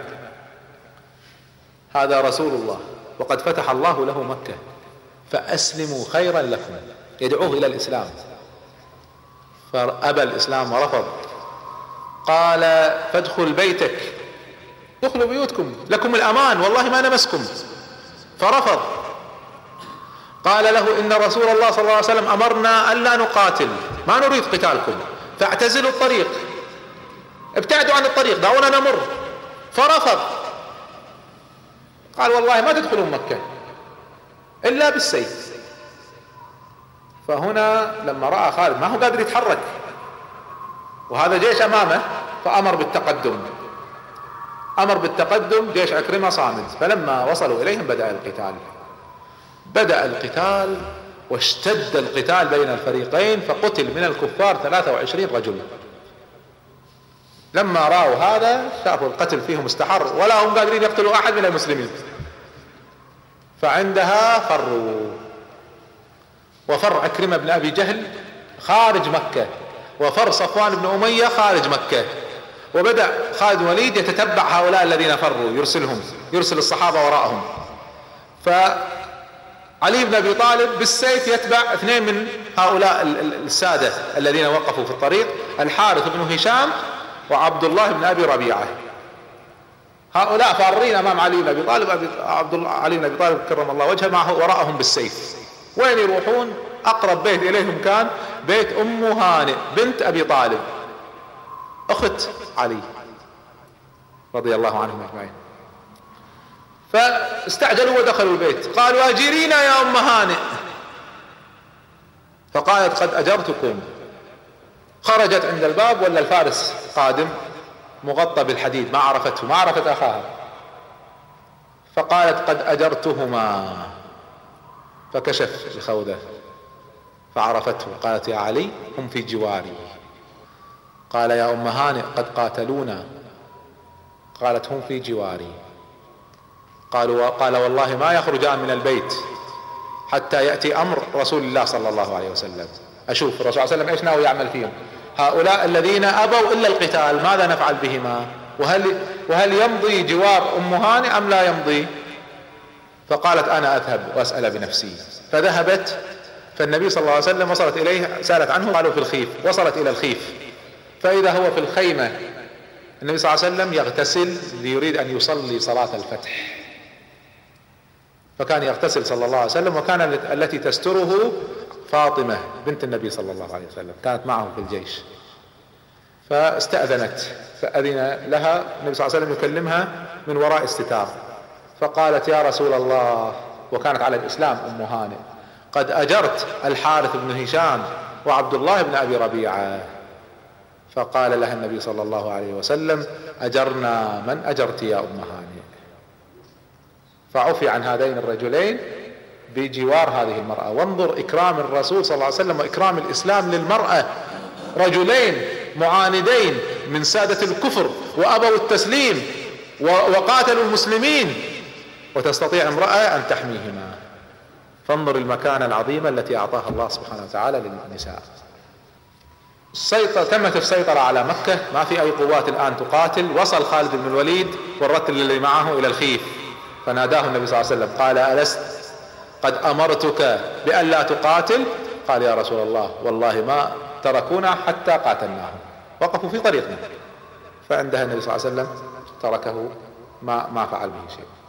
هذا رسول الله وقد فتح الله له مكة، فأسلموا خيرا لكم، يدعوه إلى الإسلام. فأبى الإسلام ورفض. قال: فادخل بيتك، ادخلوا بيوتكم، لكم الأمان، والله ما نمسكم. فرفض. قال له: إن رسول الله صلى الله عليه وسلم أمرنا ألا نقاتل، ما نريد قتالكم، فاعتزلوا الطريق، ابتعدوا عن الطريق، دعونا نمر. فرفض. قال: والله ما تدخلون مكة إلا بالسيف. فهنا لما رأى خالد ما هو قادر يتحرك وهذا جيش أمامه، فأمر بالتقدم. أمر بالتقدم، جيش عكرمة صامد. فلما وصلوا إليهم بدأ القتال واشتد القتال بين الفريقين، فقتل من الكفار 23 رجل. لما رأوا هذا شافوا القتل فيهم استحر، ولا هم قادرين يقتلوا أحد من المسلمين، فعندها فروا. وفر عكرمة بن أبي جهل خارج مكة، وفر صفوان بن أمية خارج مكة، وبدأ خالد بن الوليد يتتبع هؤلاء الذين فروا، يرسل الصحابة وراءهم. فعلي بن أبي طالب بالسيف يتبع 2 من هؤلاء السادة الذين وقفوا في الطريق، الحارث بن هشام وعبد الله بن أبي ربيعة. هؤلاء فارين أمام علي بن أبي طالب. علي بن أبي طالب كرم الله وجهه معه وراءهم بالسيف. وين يروحون؟ أقرب بيت إليهم كان بيت أم هانئ بنت أبي طالب، أخت علي رضي الله عنهم أجمعين. فاستعجلوا ودخلوا البيت، قالوا: أجرينا يا أم هانئ. فقالت: قد أجرتكم. خرجت عند الباب ولا الفارس قادم مغطى بالحديد، ما عرفته، ما عرفت أخاها. فقالت: قد أجرتهما. فكشف الخوذة فعرفته، قالت: يا علي، هم في جواري. قال: يا أم هانئ، قد قاتلونا. قالت: هم في جواري. قال: والله ما يخرجان من البيت حتى يأتي أمر رسول الله صلى الله عليه وسلم. أشوف الرسول صلى الله عليه وسلم إيش ناوي يعمل فيهم. هؤلاء الذين أبوا إلا القتال ماذا نفعل بهما؟ وهل يمضي جوار أم هانئ أم لا يمضي؟ فقالت أنا أذهب وأسأل بنفسي. فذهبت، فالنبي صلى الله عليه وسلم وصلت إليه، سألت عنه، قالوا في الخيف. وصلت إلى الخيف فإذا هو في الخيمة، النبي صلى الله عليه وسلم يغتسل ليريد أن يصلي صلاة الفتح، فكان يغتسل صلى الله عليه وسلم. وكان التي تستره فاطمة بنت النبي صلى الله عليه وسلم، كانت معه في الجيش. فاستأذنت، فأذن لها النبي صلى الله عليه وسلم يكلمها من وراء الستار، فقالت يا رسول الله، وكانت على الإسلام أم هانئ، قد أجرت الحارث بن هشام وعبد الله بن أبي ربيعة. فقال لها النبي صلى الله عليه وسلم أجرنا من أجرت يا أم هانئ. فعفي عن هذين الرجلين بجوار هذه المرأة. وانظر إكرام الرسول صلى الله عليه وسلم وإكرام الإسلام للمرأة، رجلين معاندين من سادة الكفر وأبوا التسليم وقاتلوا المسلمين، وتستطيع امرأة أن تحميهما. فانظر المكانة العظيمة التي أعطاها الله سبحانه وتعالى للنساء. تمت السيطرة على مكة، ما في أي قوات الآن تقاتل. وصل خالد بن الوليد والرتل اللي معه إلى الخيف، فناداه النبي صلى الله عليه وسلم قال ألست قد أمرتك بأن لا تقاتل؟ قال يا رسول الله والله ما تركونا حتى قاتلناهم، وقفوا في طريقنا. فعندها النبي صلى الله عليه وسلم تركه، ما فعل به شيء.